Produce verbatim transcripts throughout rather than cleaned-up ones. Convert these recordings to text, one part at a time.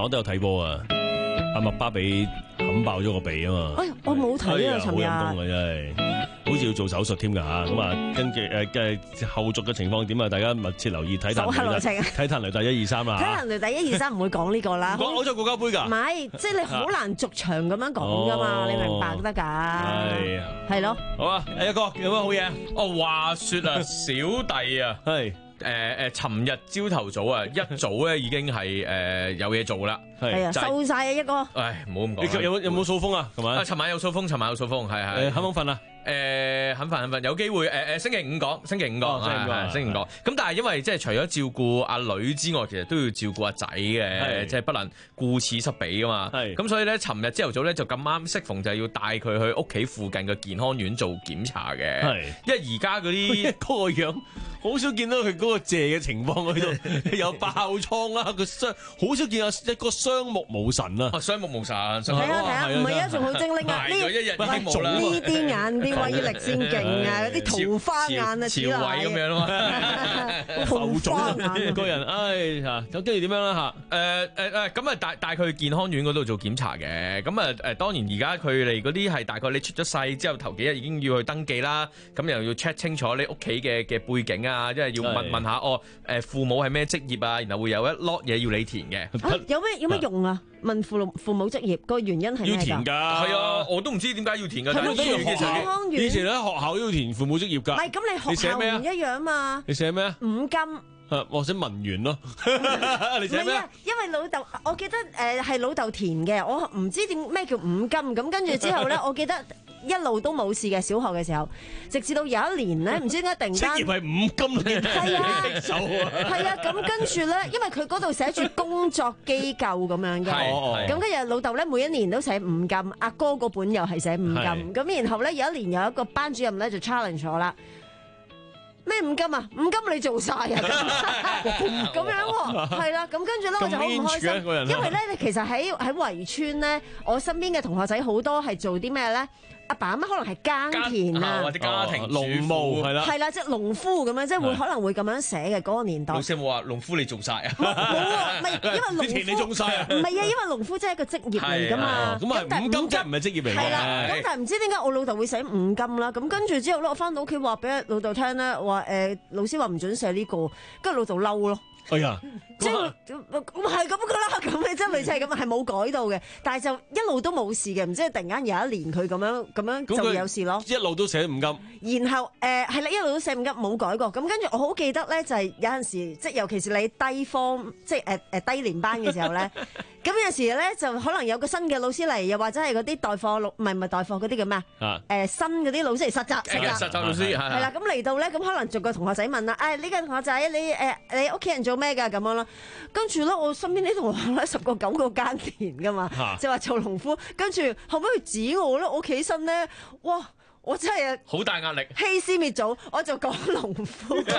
晚我都有睇波啊，阿麥巴比冚爆咗個鼻啊嘛。 哎，我冇睇啊，尋日。 好陰功啊，真係。好似要做手術添㗎嚇，咁啊，跟住誒嘅後續嘅情況點啊？大家密切留意睇手下留情啊！ 睇睇雷第一二三啦， 睇人哋第一二三唔會講呢個啦。 講歐洲國家杯㗎， 唔係，即係你好難逐場咁樣講㗎嘛，你明白得㗎？係係咯。 好啊，一哥有乜好嘢？ 哦，話説啊，小弟啊， 係誒誒，尋日朝頭早啊，一早咧已經係誒有嘢做啦。 係啊，收曬啊一個。 唉，唔好咁講。 你有冇有冇掃風啊？係咪？ 啊，尋晚有掃風，尋晚有掃風，係係。 誒，肯唔肯瞓啊？ 誒，肯瞓肯瞓，有機會誒誒，星期五講，星期五講， 星期五講， 星期五講。咁但係因為即係除咗照顧阿女之外，其實都要照顧阿仔嘅，即係不能顧此失彼噶嘛。係。咁所以咧，尋日朝頭早咧就咁啱適逢就係要帶佢去屋企附近嘅健康院做檢查嘅。係。因為而家嗰啲嗰個樣，好少見到佢嗰個謝嘅情況喺度，有爆瘡啦，個雙好少見啊一個雙目無神啊。 雙目無神。 睇下睇下，唔係啊，仲好精靈啊！呢一日已經冇啦。 呢啲眼啲威力先勁啊！嗰啲桃花眼啊， 朝偉咁樣啊嘛， 桃花眼個人，唉嚇，咁跟住點樣啦嚇？ 誒誒誒，咁啊帶帶佢去健康院嗰度做檢查嘅，咁啊誒當然而家佢哋嗰啲係大概你出咗世之後頭幾日已經要去登記啦，咁又要 check 清楚你屋企嘅嘅背景啊，即係要問問下哦誒父母係咩職業啊，然後會有一 lot 嘢要你填嘅。 有咩有咩用啊？問父父母職業個原因係咩㗎？ 要填㗎，係啊，我都唔知點解要填㗎。 係咪要健康院？ 以前喺學校都要填父母職業㗎。 唔係，咁你學校唔一樣嘛？ 你寫咩啊？ 五金。 誒，我寫文員咯。你寫咩？ 因為老豆，我記得誒係老豆填嘅，我唔知點咩叫五金。咁跟住之後咧，我記得一路都冇事嘅，小學嘅時候，直至到有一年咧，唔知點解突然間職業係五金嚟嘅， 係啊，係啊，咁跟住咧，因為佢嗰度寫住工作機構咁樣嘅，咁跟住老豆咧每一年都寫五金，阿哥嗰本又係寫五金，咁然後咧有一年有一個班主任咧就 challenge 我啦。咩五金啊？五金你做晒啊？咁樣喎，係啦。咁跟住咧，我就好唔開心，因為咧，你其實喺喺圍村咧，我身邊嘅同學仔好多係做啲咩咧？阿爸阿媽可能係耕田啊， 或者家庭農務係啦， 係啦，即係農夫咁樣，即係會可能會咁樣寫嘅嗰個年代。 老師有冇話農夫你做晒啊？ 冇啊，唔係因為農夫田你種晒啊？ 唔係啊，因為農夫即係一個職業嚟㗎嘛。 咁啊，五金即係唔係職業嚟㗎？ 係啦，咁但係唔知點解我老豆會寫五金啦。咁跟住之後咧，我翻到屋企話俾老豆聽咧，話誒老師話唔準寫呢個，跟住老豆嬲咯。 哎呀， 即係咁係咁噶啦，咁嘅即係類似係咁，係冇改到嘅，但係就一路都冇事嘅，唔知突然間有一年佢咁樣咁樣就有事咯。 一路都寫五金， 然後誒係啦，一路都寫五金冇改過。咁跟住我好記得咧，就係有陣時即係尤其是你低方即係誒誒低年班嘅時候咧，咁有時咧就可能有個新嘅老師嚟，又或者係嗰啲代課老唔係唔係代課嗰啲叫咩啊？誒新嗰啲老師嚟實習實習實習老師係啦，咁嚟到咧，咁可能逐個同學仔問啦，誒呢個同學仔你誒你屋企人做咩㗎咁樣咯？跟住咧，我身邊啲同學咧十個九個耕田㗎嘛，就話做農夫。跟住後尾佢指我咧，我企起身咧，哇！我真係好大壓力， 欺師滅祖，我就講農夫，因為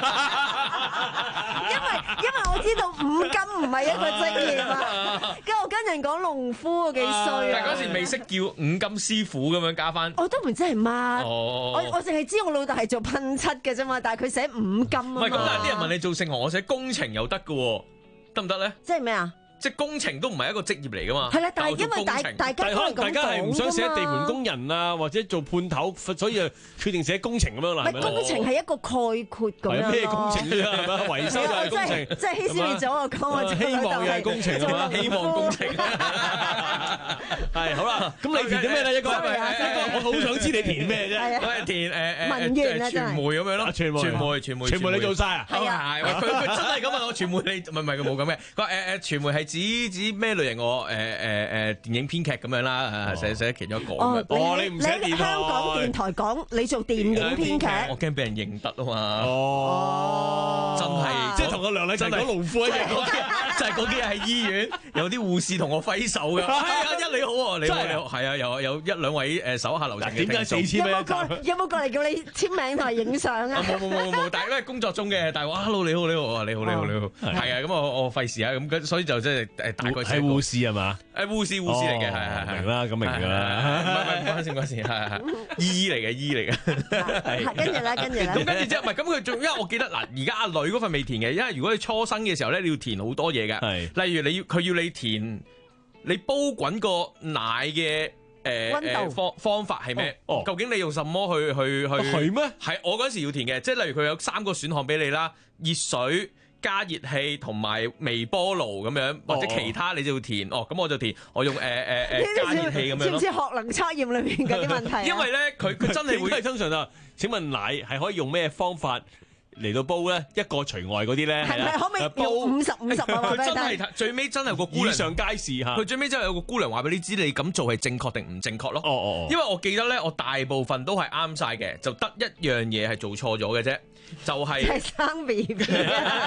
因為我知道五金唔係一個職業啊，跟住我跟人講農夫幾衰啊！ 但嗰時未識叫五金師傅咁樣加翻， 我都唔知係乜， 我我淨係知我老豆係做噴漆嘅啫嘛，但係佢寫五金啊嘛。 唔係咁，但係啲人問你做盛行，我寫工程又得嘅喎，得唔得咧？ 即係咩啊？ 即係工程都唔係一個職業嚟噶嘛？ 係啦，但係因為大大家可能大家係唔想寫地盤工人啊，或者做判頭，所以啊決定寫工程咁樣啦。 唔係工程係一個概括咁樣咯。 咩工程啫？係咪維修又係工程？ 即係欺師滅祖我講我希望又係工程啊嘛？ 希望工程係好啦。咁你填啲咩咧？一個我好想知你填咩啫？ 我係填誒誒文員啊， 傳媒咁樣咯。傳媒傳媒傳媒傳媒你做晒啊？ 係啊，佢佢真係咁問我傳媒你唔係唔係佢冇咁嘅。佢話誒誒傳媒係指指咩類型？我誒誒誒電影編劇咁樣啦，寫寫其中一個。 哦， 你唔寫電台？ 香港電台講你做電影編劇， 我驚俾人認得啊嘛。 哦， 真係即係同個梁禮勤講農夫一樣。 就係嗰幾日喺醫院有啲護士同我揮手㗎。係啊， 一你好喎，你好你好，係啊，有有一兩位誒手下留情嘅聽眾。 點解四千蚊一集？ 有冇過嚟叫你簽名同埋影相啊？ 冇冇冇冇，但係因為工作中嘅，但係話 hello 你好你好，你好你好你好，係啊，咁我我費事啊，咁所以就即係誒大概係護士係嘛？ 誒護士護士嚟嘅，係係係。 明啦，咁明㗎啦。 唔係唔係，唔關事唔關事，係係係醫嚟嘅醫嚟嘅。 跟住咧，跟住咧。 咁跟住之後，唔係咁佢仲，因為我記得嗱，而家阿女嗰份未填嘅，因為如果你初生嘅時候咧，你要填好多嘢嘅。係。例如你要佢要你填你煲滾個奶嘅誒誒方方法係咩？哦。究竟你用什麼去去去？ 係咩？ 係我嗰時要填嘅，即係例如佢有三個選項俾你啦，熱水。加熱器同埋微波爐咁樣，或者其他你就要填。哦，咁我就填，我用誒誒誒加熱器咁樣咯。 似唔似學能測驗裏面嗰啲問題？ 因為咧，佢佢真係會。 通常啊，請問奶係可以用咩方法嚟到煲咧？一個除外嗰啲咧， 係咪可唔可以煲五十五十啊？ 佢真係最尾真係有個姑娘以上皆是嚇。 佢最尾真係有個姑娘話俾你知，你咁做係正確定唔正確咯？ 哦哦。 因為我記得咧，我大部分都係啱晒嘅，就得一樣嘢係做錯咗嘅啫。就係、 係、生 B B， 佢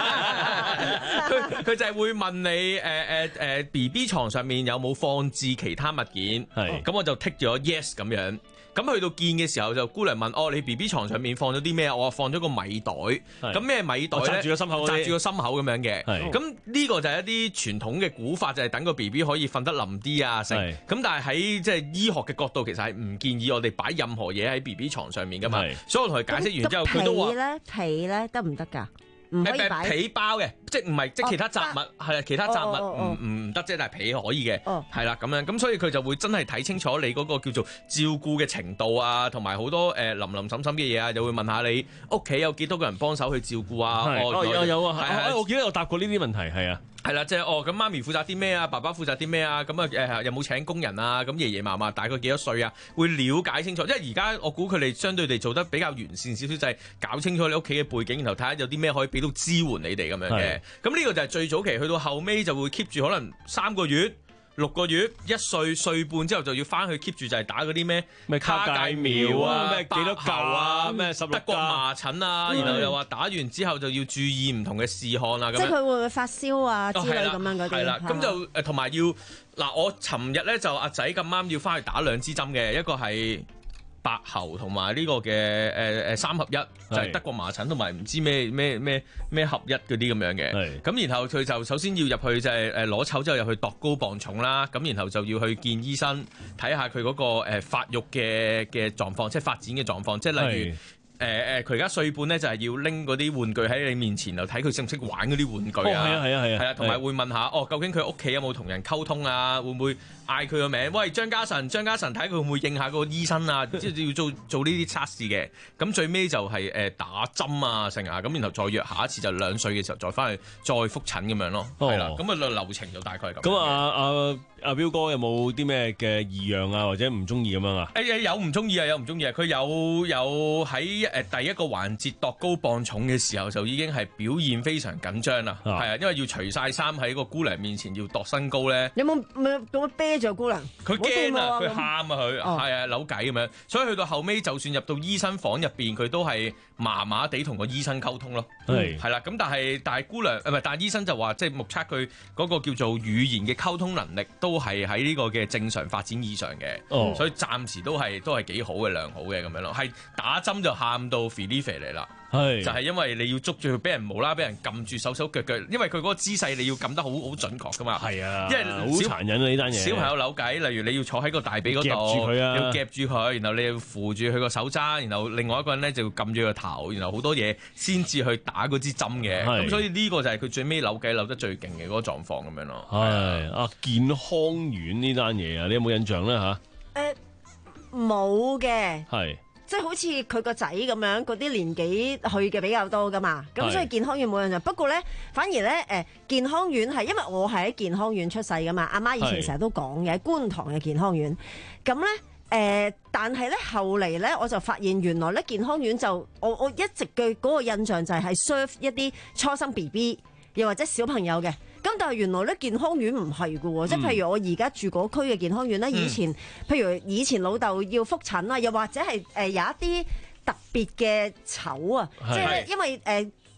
佢就係會問你誒誒誒 B B 床上面有冇放置其他物件，係咁我就剔咗 yes 咁樣。咁去到見嘅時候就姑娘問哦，你 B B 床上面放咗啲咩？我話放咗個米袋，咁咩米袋咧？紮住個心口，紮住個心口咁樣嘅。咁呢個就係一啲傳統嘅估法，就係、是、等個 B B 可以瞓得腍啲啊，成。咁但係喺即係醫學嘅角度，其實係唔建議我哋擺任何嘢喺 B B 床上面噶嘛。所以我同佢解釋完之後，佢都話咧被咧得唔得㗎？唔可以擺被包嘅，即係唔係即係其他雜物係啊，其他雜物唔唔得啫，但係被可以嘅，係啦咁樣，咁所以佢就會真係睇清楚你嗰個叫做照顧嘅程度啊，同埋好多誒林林沈沈嘅嘢啊，又會問下你屋企有幾多個人幫手去照顧啊？ 哦有有啊，係我記得有答過呢啲問題，係啊。 係啦，即係哦，咁媽咪負責啲咩啊？爸爸負責啲咩啊？咁啊誒，有冇請工人啊？咁爺爺嫲嫲大概幾多歲啊？會了解清楚，因為而家我估佢哋相對地做得比較完善少少，就係搞清楚你屋企嘅背景，然後睇下有啲咩可以俾到支援你哋咁樣嘅。咁呢個就係最早期，去到後尾就會 keep 住可能三個月。六個月一歲歲半之後就要翻去 keep 住就係打嗰啲咩咩卡介苗啊，咩幾多嚿啊，咩十六德國麻疹啊，然後又話打完之後就要注意唔同嘅事項啊，咁即係佢會唔會發燒啊之類咁樣嗰啲？ 係啦，咁就誒同埋要嗱，我尋日咧就阿仔咁啱要翻去打兩支針嘅，一個係白喉同埋呢個嘅誒誒三合一，就係德國麻疹同埋唔知咩咩咩咩合一嗰啲咁樣嘅。咁然後佢就首先要入去就係誒攞籌之後入去度高磅重啦。咁然後就要去見醫生睇下佢嗰個誒發育嘅嘅狀況，即係發展嘅狀況，即係例如。誒誒，佢而家歲半咧，就係要拎嗰啲玩具喺你面前，又睇佢識唔識玩嗰啲玩具啊。係啊係啊係啊，係啊，同埋會問下哦，究竟佢屋企有冇同人溝通啊？會唔會嗌佢個名？喂，張家晨，張家晨，睇佢會唔會應下個醫生啊？即係要做做呢啲測試嘅。咁最尾就係誒打針啊，成啊，咁然後再約下一次就兩歲嘅時候再翻去再覆診咁樣咯。係啦，咁啊流程就大概係咁。咁啊啊阿彪哥有冇啲咩嘅異樣啊，或者唔中意咁樣啊？ 誒有唔中意啊，有唔中意啊。佢有有喺誒第一個環節度高磅重嘅時候就已經係表現非常緊張啦。係啊，因為要除晒衫喺個姑娘面前要度身高咧。 有冇咁樣啤住姑娘？ 佢驚啊！佢喊啊！佢係啊扭計咁樣，所以去到後尾就算入到醫生房入邊，佢都係麻麻地同個醫生溝通咯。係係啦，咁但係但係姑娘誒唔係，但係醫生就話即係目測佢嗰個叫做語言嘅溝通能力都係喺呢個嘅正常發展以上嘅。哦，所以暫時都係都係幾好嘅良好嘅咁樣咯。係打針就喊到肥哩肥嚟啦。係就係因為你要捉住佢，俾人無啦，俾人撳住手手腳腳，因為佢嗰個姿勢你要撳得好好準確噶嘛。係啊，因為好殘忍啊呢單嘢。 小朋友扭計，例如你要坐喺個大髀嗰度，夾住佢啊，要夾住佢，然後你要扶住佢個手踭，然後另外一個人咧就要撳住個頭，然後好多嘢先至去打嗰支針嘅。咁所以呢個就係佢最尾扭計扭得最勁嘅嗰個狀況咁樣咯。 係啊，健康院呢單嘢啊，你有冇印象咧吓？ 誒，冇嘅。 係。 即係好似佢個仔咁樣，嗰啲年紀去嘅比較多噶嘛，咁所以健康院冇印象。不過咧，反而咧誒健康院係因為我係喺健康院出世噶嘛，阿媽以前成日都講嘅觀塘嘅健康院。咁咧誒，但係咧後嚟咧我就發現原來咧健康院就我我一直嘅嗰個印象就係係 serve 一啲初生 B B 又或者小朋友嘅。咁但係原來咧健康院唔係㗎喎，即係譬如我而家住嗰區嘅健康院咧，以前、嗯、譬如以前老豆要覆診啊，又或者係誒有一啲特別嘅籌啊，即係因為誒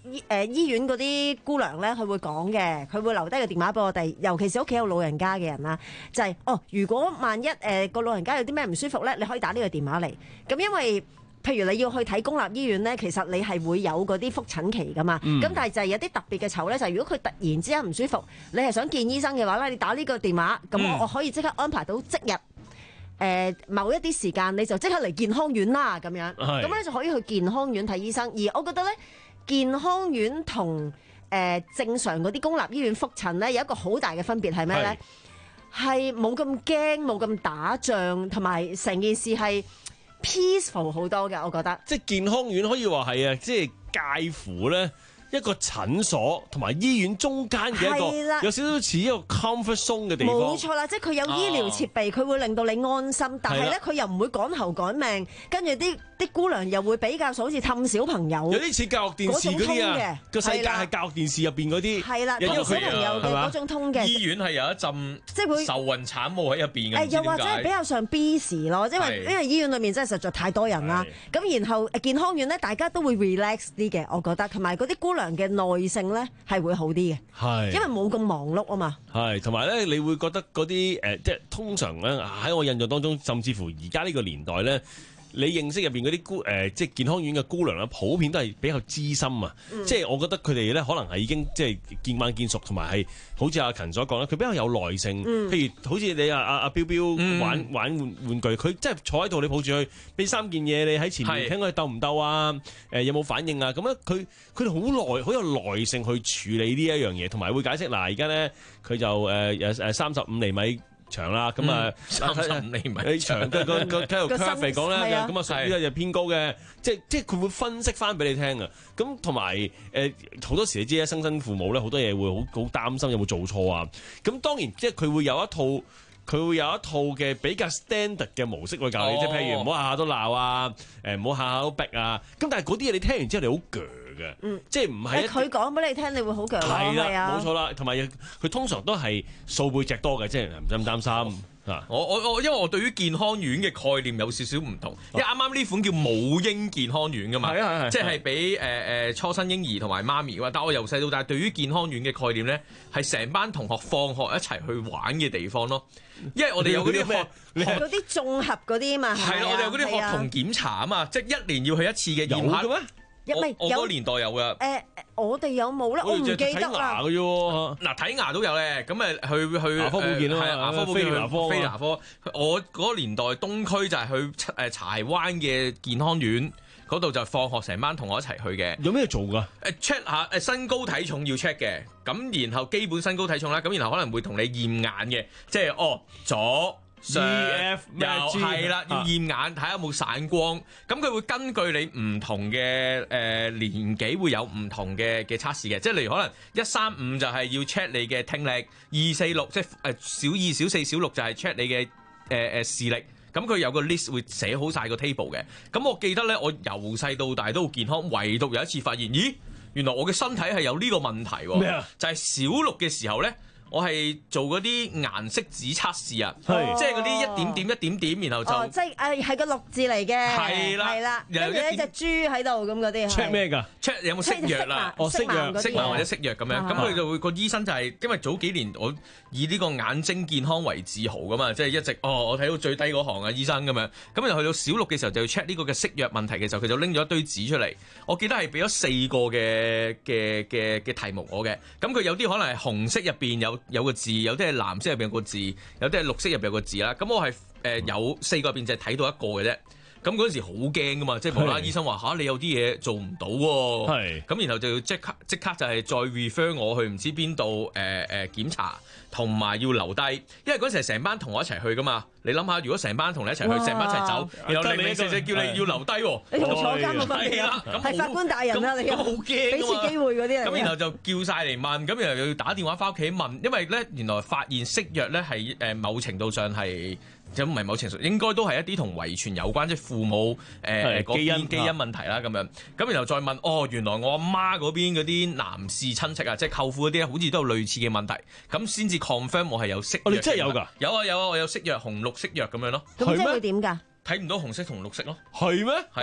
醫誒醫院嗰啲姑娘咧，佢會講嘅，佢會留低個電話俾我哋，尤其是屋企有老人家嘅人啦，就係、是、哦，如果萬一誒個、呃、老人家有啲咩唔舒服咧，你可以打呢個電話嚟。咁因為譬如你要去睇公立醫院咧，其實你係會有嗰啲覆診期噶嘛。咁、嗯、但係就係有啲特別嘅籌咧，就係、是、如果佢突然之間唔舒服，你係想見醫生嘅話咧，你打呢個電話，咁我、嗯、我可以即刻安排到即日。誒、呃、某一啲時間你就即刻嚟健康院啦，咁樣，咁咧就可以去健康院睇醫生。而我覺得咧，健康院同誒、呃、正常嗰啲公立醫院覆診咧有一個好大嘅分別係咩咧？係冇咁驚，冇咁打仗，同埋成件事係 peaceful 好多嘅。我覺得， 即係健康院可以話係啊，即係介乎咧。一個診所同埋醫院中間嘅一個有少少似一個 comfort zone 嘅地方。 冇錯啦，即係佢有醫療設備，佢、哦、會令到你安心。但係咧，佢又唔會趕頭趕命，跟住啲啲姑娘又會比較好似氹小朋友。有啲似教育電視嗰啲啊，個世界係教育電視入邊嗰啲。係啦， 氹小朋友嘅嗰種通嘅。 醫院係有一陣即係會愁雲慘霧喺入邊嘅。 誒，又或者係比較上 busy 咯，因為因為醫院裏面真係實在太多人啦。咁然後健康院咧，大家都會 relax 啲嘅，我覺得，同埋嗰啲姑娘嘅耐性咧係會好啲嘅，係因為冇咁忙碌啊嘛。 係同埋咧，你會覺得嗰啲誒，即係通常咧喺我印象當中，甚至乎而家呢個年代咧，你認識入邊嗰啲姑誒，即係健康院嘅姑娘咧，普遍都係比較資深啊。嗯、即係我覺得佢哋咧，可能係已經即係見慣見熟，同埋係好似阿勤所講咧，佢比較有耐性。嗯、譬如好似你阿阿阿彪彪玩、嗯、玩玩玩具，佢即係坐喺度，你抱住佢，俾三件嘢你喺前面，聽佢鬥唔鬥啊？誒、呃、有冇反應啊？咁咧，佢佢哋好耐，好有耐性去處理呢一樣嘢，同埋會解釋嗱，而家咧佢就誒誒誒三十五厘米長啦，咁啊三十五厘米長嘅個個喺度 curve 嚟講咧，咁啊屬於就偏高嘅，即係即係佢會分析翻俾你聽啊。咁同埋誒好多時你知咧，生身父母咧好多嘢會好好擔心有冇做錯啊。咁當然即係佢會有一套，佢會有一套嘅比較 standard 嘅模式去教你，即係、哦、譬如唔好下下都鬧啊，誒唔好下下都逼啊。咁但係嗰啲嘢你聽完之後你好鋸嘅，嗯、即係唔係佢講俾你聽，你會好鋸咯，係啊， 冇錯啦。同埋佢通常都係數背脊多嘅，即係唔使咁擔心。 哦、我我我因為我對於健康院嘅概念有少少唔同，因為啱啱呢款叫母嬰健康院噶嘛，哦、即係俾誒誒初生嬰兒同埋媽咪嘅。但我由細到大對於健康院嘅概念咧，係成班同學放學一齊去玩嘅地方咯。因為我哋有嗰啲學學嗰啲綜合嗰啲嘛， 係啦，我哋有嗰啲學童檢查啊嘛，即係一年要去一次嘅。 有嘅咩？ 我我嗰個年代有噶。 誒、呃，我哋有冇咧？我唔記得啦。 睇牙嘅啫。 嗱，睇牙都有咧。咁誒，去去牙科保健啊嘛。 係牙科保健，牙科。非牙科。我嗰個年代東區就係去誒柴灣嘅健康院嗰度，就放學成班同學一齊去嘅。 有咩做㗎？ 誒 check 下誒身高體重要 check 嘅。咁然後基本身高體重啦。咁然後可能會同你驗眼嘅，即係哦左。上 E F 又係啦，要驗眼睇下有冇散光，咁佢會根據你唔同嘅誒、呃、年紀會有唔同嘅嘅測試嘅，即係例如可能一三五就係要 check 你嘅聽力，二四六即係誒小二、小四、小六就係 check 你嘅誒誒視力，咁佢有個 list 會寫好晒個 table 嘅。咁我記得咧，我由細到大都好健康，唯獨有一次發現，咦，原來我嘅身體係有呢個問題喎。咩啊？就係小六嘅時候咧。我係做嗰啲顏色紙測試啊，是即係嗰啲一點點一點點，然後就、哦、即係誒係個六字嚟嘅，係啦係啦，跟住一隻豬喺度咁嗰啲。check 咩㗎 ？check 有冇色藥啦？ 哦，色藥、 色盲或者色藥咁樣，咁佢就會個醫生就係、是、因為早幾年我以呢個眼睛健康為自豪噶嘛，即係一直哦我睇到最低嗰行啊醫生咁樣，咁然後去到小六嘅時候就要 check 呢個嘅色藥問題嘅時候，佢就拎咗一堆紙出嚟，我記得係俾咗四個嘅嘅嘅嘅題目我嘅，咁佢有啲可能係紅色入邊有。有個字，有啲係藍色入邊有個字，有啲係綠色入邊有個字啦。咁我係誒、呃、有四個入邊就係睇到一個嘅啫。咁嗰陣時好驚噶嘛，即係無啦啦醫生話嚇、啊、你有啲嘢做唔到喎。係。咁然後就要即刻即刻就係再 refer 我去唔知邊度誒誒檢查，同埋要留低，因為嗰陣時係成班同學一齊去噶嘛。你諗下，如果成班同你一齊去，成班一齊走，然後零零四四叫你要留低喎， 你同坐監冇分別啊！係法官大人啦，你咁好驚，俾次機會嗰啲嚟。 咁然後就叫晒嚟問，咁然後又要打電話翻屋企問，因為咧原來發現色弱咧係誒某程度上係。就唔係某程度，應該都係一啲同遺傳有關，即係父母誒嗰邊基因問題啦咁樣。咁然後再問，哦，原來我阿媽嗰邊嗰啲男士親戚啊，即係舅父嗰啲好似都有類似嘅問題，咁先至 confirm 我係有色弱。哦，你真係有㗎？有啊有啊，我有色弱紅綠色弱咁樣咯。 咁即係會點㗎？ 睇唔到紅色同綠色咯。 係咩？ 係啊。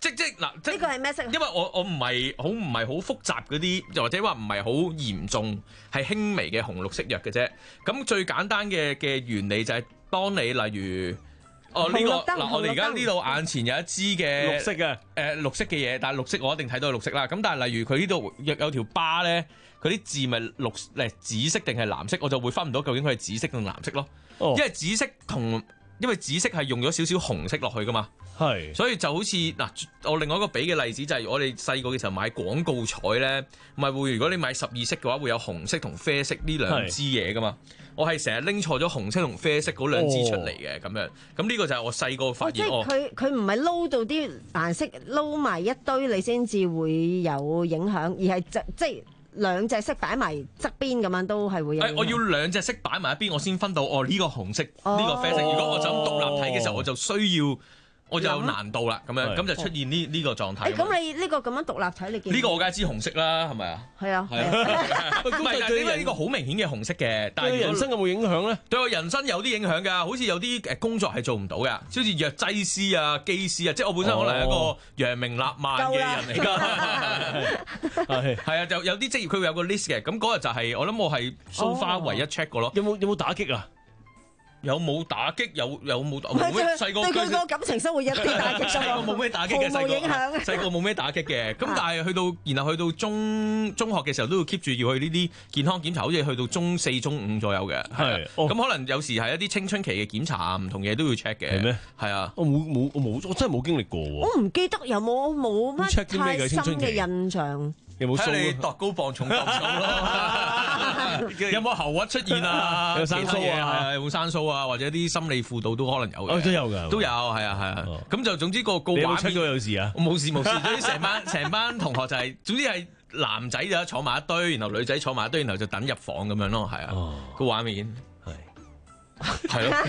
即即嗱，即呢個係咩色啊？ 因為我我唔係好唔係好複雜嗰啲，又或者話唔係好嚴重，係輕微嘅紅綠色藥嘅啫。咁最簡單嘅嘅原理就係當你例如。哦，呢、這個嗱，我哋而家呢度眼前有一支嘅綠色嘅，誒、 呃、綠色嘅嘢，但係綠色我一定睇到係綠色啦。咁但係例如佢呢度有有條巴咧，佢啲字咪綠誒紫色定係藍色，我就會分唔到究竟佢係紫色定藍色咯。哦、因為紫色同因為紫色係用咗少少紅色落去噶嘛，係是，所以就好似嗱，我另外一個俾嘅例子就係我哋細個嘅時候買廣告彩咧，咪會如果你買十二色嘅話，會有紅色同啡色呢兩支嘢噶嘛。我係成日拎錯咗紅色同啡色嗰兩支出嚟嘅咁樣，咁呢個就係我細個發現。 哦，即係佢佢唔係撈到啲顏色撈埋一堆，你先至會有影響，而係即即係兩隻色擺埋側邊咁樣都係會有影響。 我要兩隻色擺埋一邊，我先分到哦呢個紅色，呢個啡色。如果我就咁獨立睇嘅時候，我就需要。我就有難度啦，咁樣咁就出現呢呢個狀態。誒，咁你呢個咁樣獨立睇，你見呢個我梗係知紅色啦，係咪啊？係啊，係啊。唔係，但係因為呢個好明顯嘅紅色嘅，但係對人生有冇影響咧？對我人生有啲影響㗎，好似有啲誒工作係做唔到㗎，好似藥劑師啊、機師啊，即係我本身可能係一個揚名立萬嘅人嚟㗎。係係啊，就有啲職業佢會有個 list 嘅，咁嗰日就係我諗我係 so far 唯一 check 過咯。有冇有冇打擊啊？有冇打擊？有有冇？冇咩細個對佢個感情生活一啲打擊，細個冇咩打擊嘅，細個影響。細個冇咩打擊嘅，咁但係去到然後去到中中學嘅時候都要 keep 住要去呢啲健康檢查，好似去到中四中五左右嘅。係，咁可能有時係一啲青春期嘅檢查啊，唔同嘢都要 check 嘅。係咩？係啊，我冇冇我冇我真係冇經歷過喎。我唔記得有冇冇乜太深嘅印象。有冇睇你度高磅重磅重咯？有冇喉核出現啊？有生鬚啊？有冇生鬚啊？或者啲心理輔導都可能有嘅。哦，都有㗎，都有，係啊，係啊。咁就總之個個畫面。你有冇出過有事啊？我冇事冇事，總之成班成班同學就係，總之係男仔就坐埋一堆，然後女仔坐埋一堆，然後就等入房咁樣咯，係啊。個畫面係係咯。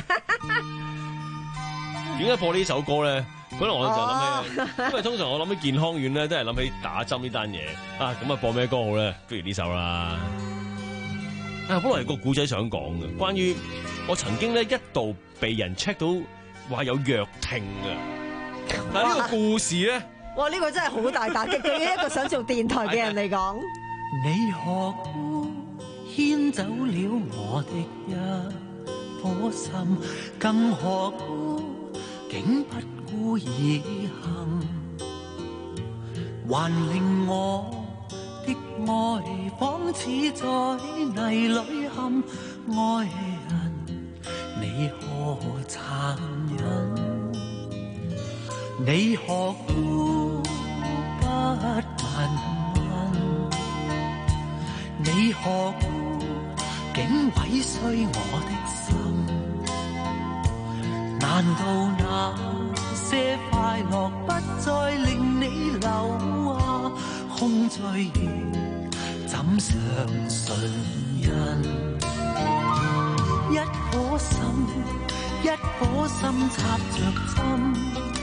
點解播呢首歌咧？可能我就諗起，因為通常我諗起健康院咧，都係諗起打針呢單嘢啊。咁啊，播咩歌好咧？不如呢首啦。啊，本來係個古仔想講嘅，關於我曾經咧一度被人 check 到話有弱聽嘅。但係呢個故事咧，哇！呢、呢個真係好大打擊，對於一個想做電台嘅人嚟講。你何故牽走了我的一顆心，更何故竟不顧而行，還令我的愛仿似在泥裏陷。愛人，你何殘忍？你何故不問問？你何故竟毀碎我的心？難道那些快樂不再令你流下空醉月，怎相信人？一顆心，一顆心插着針，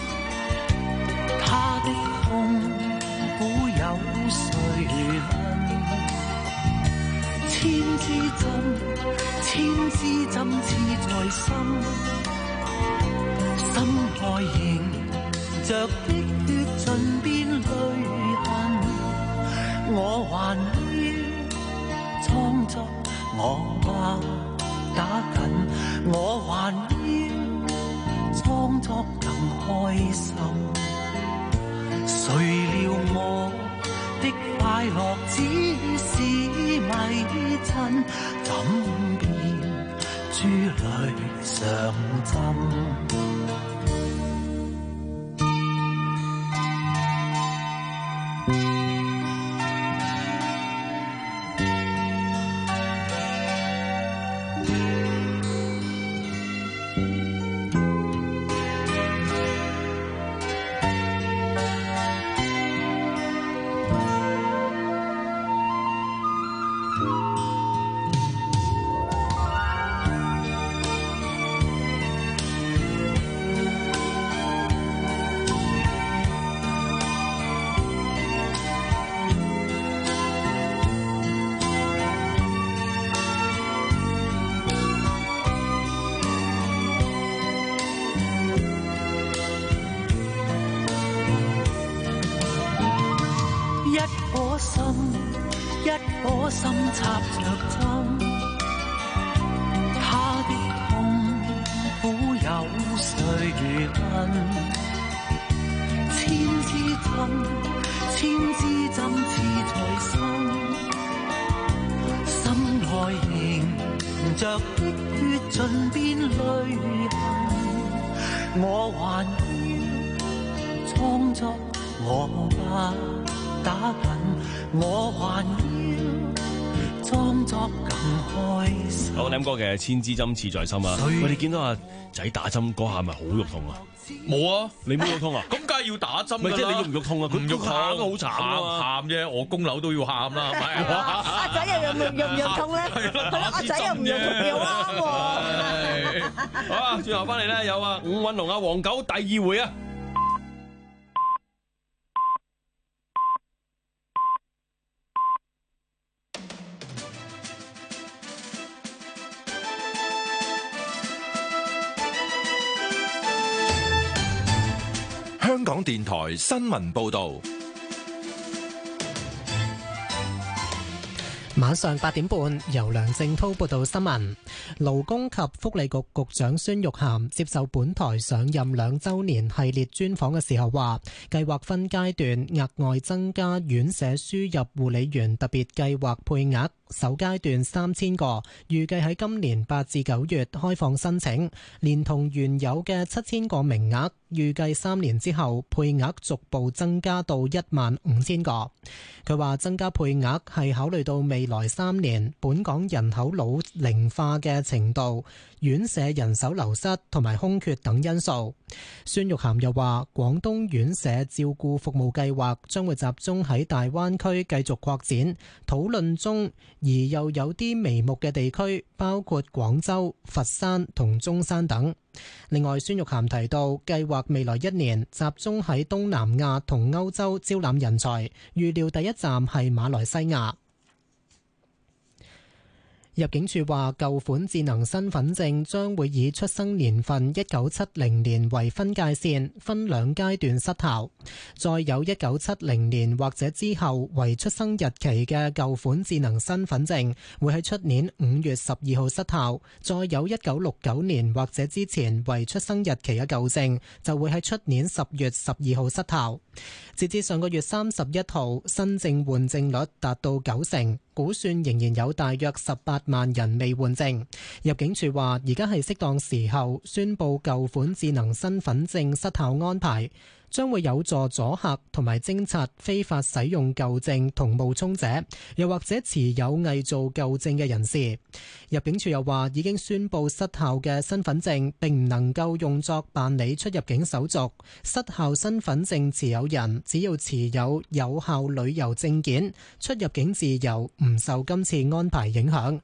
他的痛苦有誰問？千支針，千支針刺在心。心愛凝着的血盡變淚痕，我還要裝作我怕打緊，我還要裝作更開心。誰料我的快樂只是迷陣，怎變珠淚上針？ 我心插着針，他的痛苦有誰問？千支針，千支針刺在心，心內凝着的血盡變淚痕，我還要裝作我不打緊，我還要裝作更開心。 好，聽歌嘅《千支針刺在心》啊！我哋見到阿仔打針嗰下咪好肉痛啊！ 冇啊， 你冇肉痛啊？ 咁梗係要打針㗎啦。 咪即係你肉唔肉痛啊？佢唔肉痛喊都好慘啊！ 喊啫，我供樓都要喊啦，係咪？ 阿仔又肉唔肉唔肉痛咧？係咯，阿仔又唔肉痛又啱喎。 好啊，轉頭翻嚟咧有啊伍允龍啊黃狗第二回啊！ 香港電台新聞報道， 晚上八點半，由梁正滔報道新聞。勞工及福利局局長孫玉菡接受本台上任兩週年系列專訪嘅時候話，計劃分階段額外增加院舍輸入護理員特別計劃配額。首階段三千個，預計喺今年八至九月開放申請，連同原有嘅七千個名額，預計三年之後配額逐步增加到一萬五千個。佢話增加配額係考慮到未來三年本港人口老齡化嘅程度、院舍人手流失同埋空缺等因素。孫玉菡又話，廣東院舍照顧服務計劃將會集中喺大灣區繼續擴展，討論中。而又有啲眉目嘅地區，包括廣州、佛山同中山等。另外，孫玉菡提到，計劃未來一年集中喺東南亞同歐洲招攬人才，預料第一站係馬來西亞。入境處話，舊款智能身份證將會以出生年份一九七零年為分界線，分兩階段失效。再有一九七零年或者之後為出生日期嘅舊款智能身份證，會喺出年五月十二號失效。再有一九六九年或者之前為出生日期嘅舊證，就會喺出年十月十二號失效。截至上個月三十一號，新證換證率達到九成。估算仍然有大約十八萬人未換證。入境處話，而家係適當時候宣布舊款智能身份證失效安排，將會有助阻嚇同埋偵察非法使用舊證同冒充者，又或者持有偽造舊證嘅人士。入境處又話，已經宣布失效嘅身份證並唔能夠用作辦理出入境手續。失效身份證持有人只要持有有效旅遊證件，出入境自由唔受今次安排影響。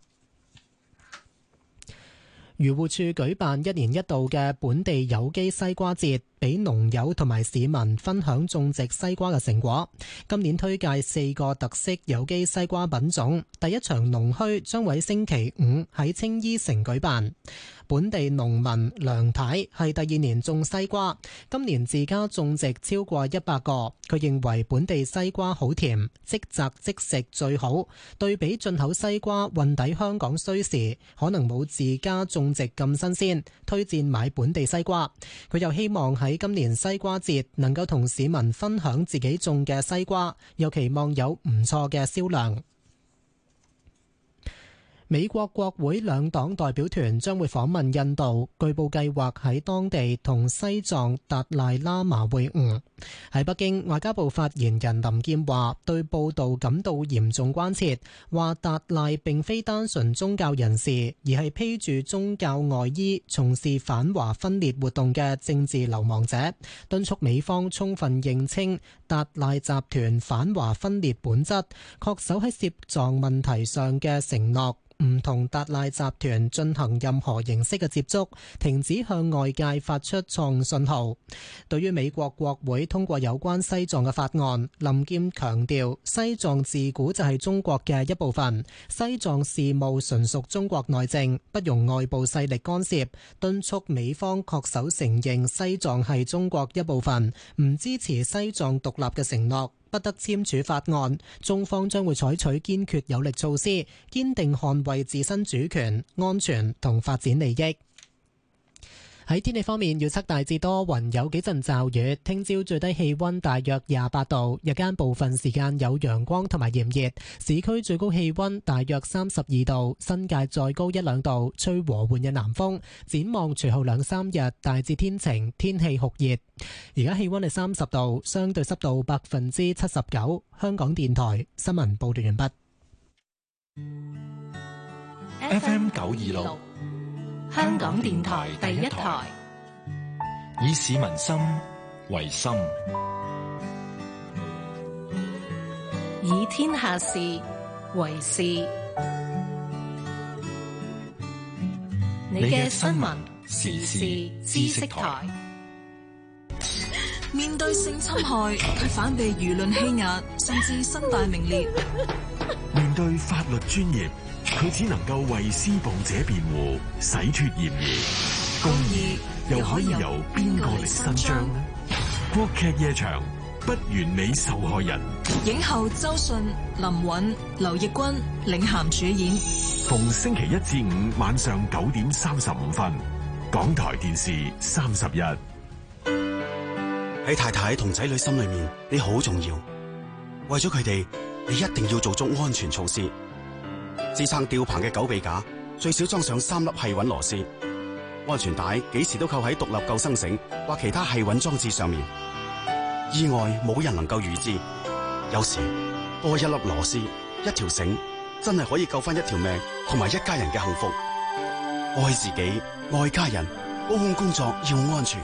漁護署舉辦一年一度嘅本地有機西瓜節，俾農友同埋市民分享種植西瓜嘅成果。今年推介四個特色有機西瓜品種。第一場農墟將會喺星期五喺青衣城舉辦。本地農民梁太係第二年種西瓜，今年自家種植超過一百個。佢認為本地西瓜好甜，即摘即食最好。對比進口西瓜運抵香港需時，可能冇自家種植咁新鮮，推薦買本地西瓜。佢又希望喺今年西瓜節能夠同市民分享自己種嘅西瓜，又期望有唔錯嘅銷量。美國國會兩黨代表團將會訪問印度，據報計劃喺當地同西藏達賴喇嘛會晤。喺北京，外交部發言人林劍話對報道感到嚴重關切，話達賴並非單純宗教人士，而係披住宗教外衣從事反華分裂活動嘅政治流亡者，敦促美方充分認清達賴集團反華分裂本質，恪守喺涉藏問題上嘅承諾，唔同達賴集團進行任何形式嘅接觸，停止向外界發出錯誤信號。對於美國國會通過有關西藏嘅法案，林劍強調西藏自古就係中國嘅一部分，西藏事務純屬中國內政，不容外部勢力干涉，敦促美方恪守承認西藏係中國一部分，唔支持西藏獨立嘅承諾，不不得簽署法案。中方將會採取堅決有力措施，堅定捍衛自身主權、安全同發展利益。喺天氣方面，預測大致多雲，有幾陣驟雨。聽朝最低氣溫大約廿八度，日間部分時間有陽光同埋炎熱。市區最高氣溫大約三十二度，新界再高一兩度，吹和緩嘅南風。展望隨後兩三日大致天晴，天氣酷熱。而家氣溫係三十度，相對濕度百分之七十九。香港電台新聞報道完畢。 F M 九二六。 香港電台第一台， 以市民心為心， 以天下事為事。你嘅新聞時事知識台。 面對性侵害，佢反被輿論欺壓，甚至身敗名裂。 面對法律專業，佢只能夠為施暴者辯護，洗脫嫌疑。公義又可以由邊個嚟伸張呢？國劇夜場，不完美受害人。 影后周迅、林允、劉奕君領銜主演。 逢星期一至五晚上九點三十五分，港台電視三十一。 喺太太同仔女心裏面，你好重要。為咗佢哋，你一定要做足安全措施。支撐吊棚嘅狗臂架最少裝上三粒繫穩螺絲，安全帶幾時都扣喺獨立救生繩或其他繫穩裝置上面。意外冇人能夠預知，有時多一粒螺絲、一條繩，真係可以救翻一條命同埋一家人嘅幸福。愛自己，愛家人，高空工作要安全。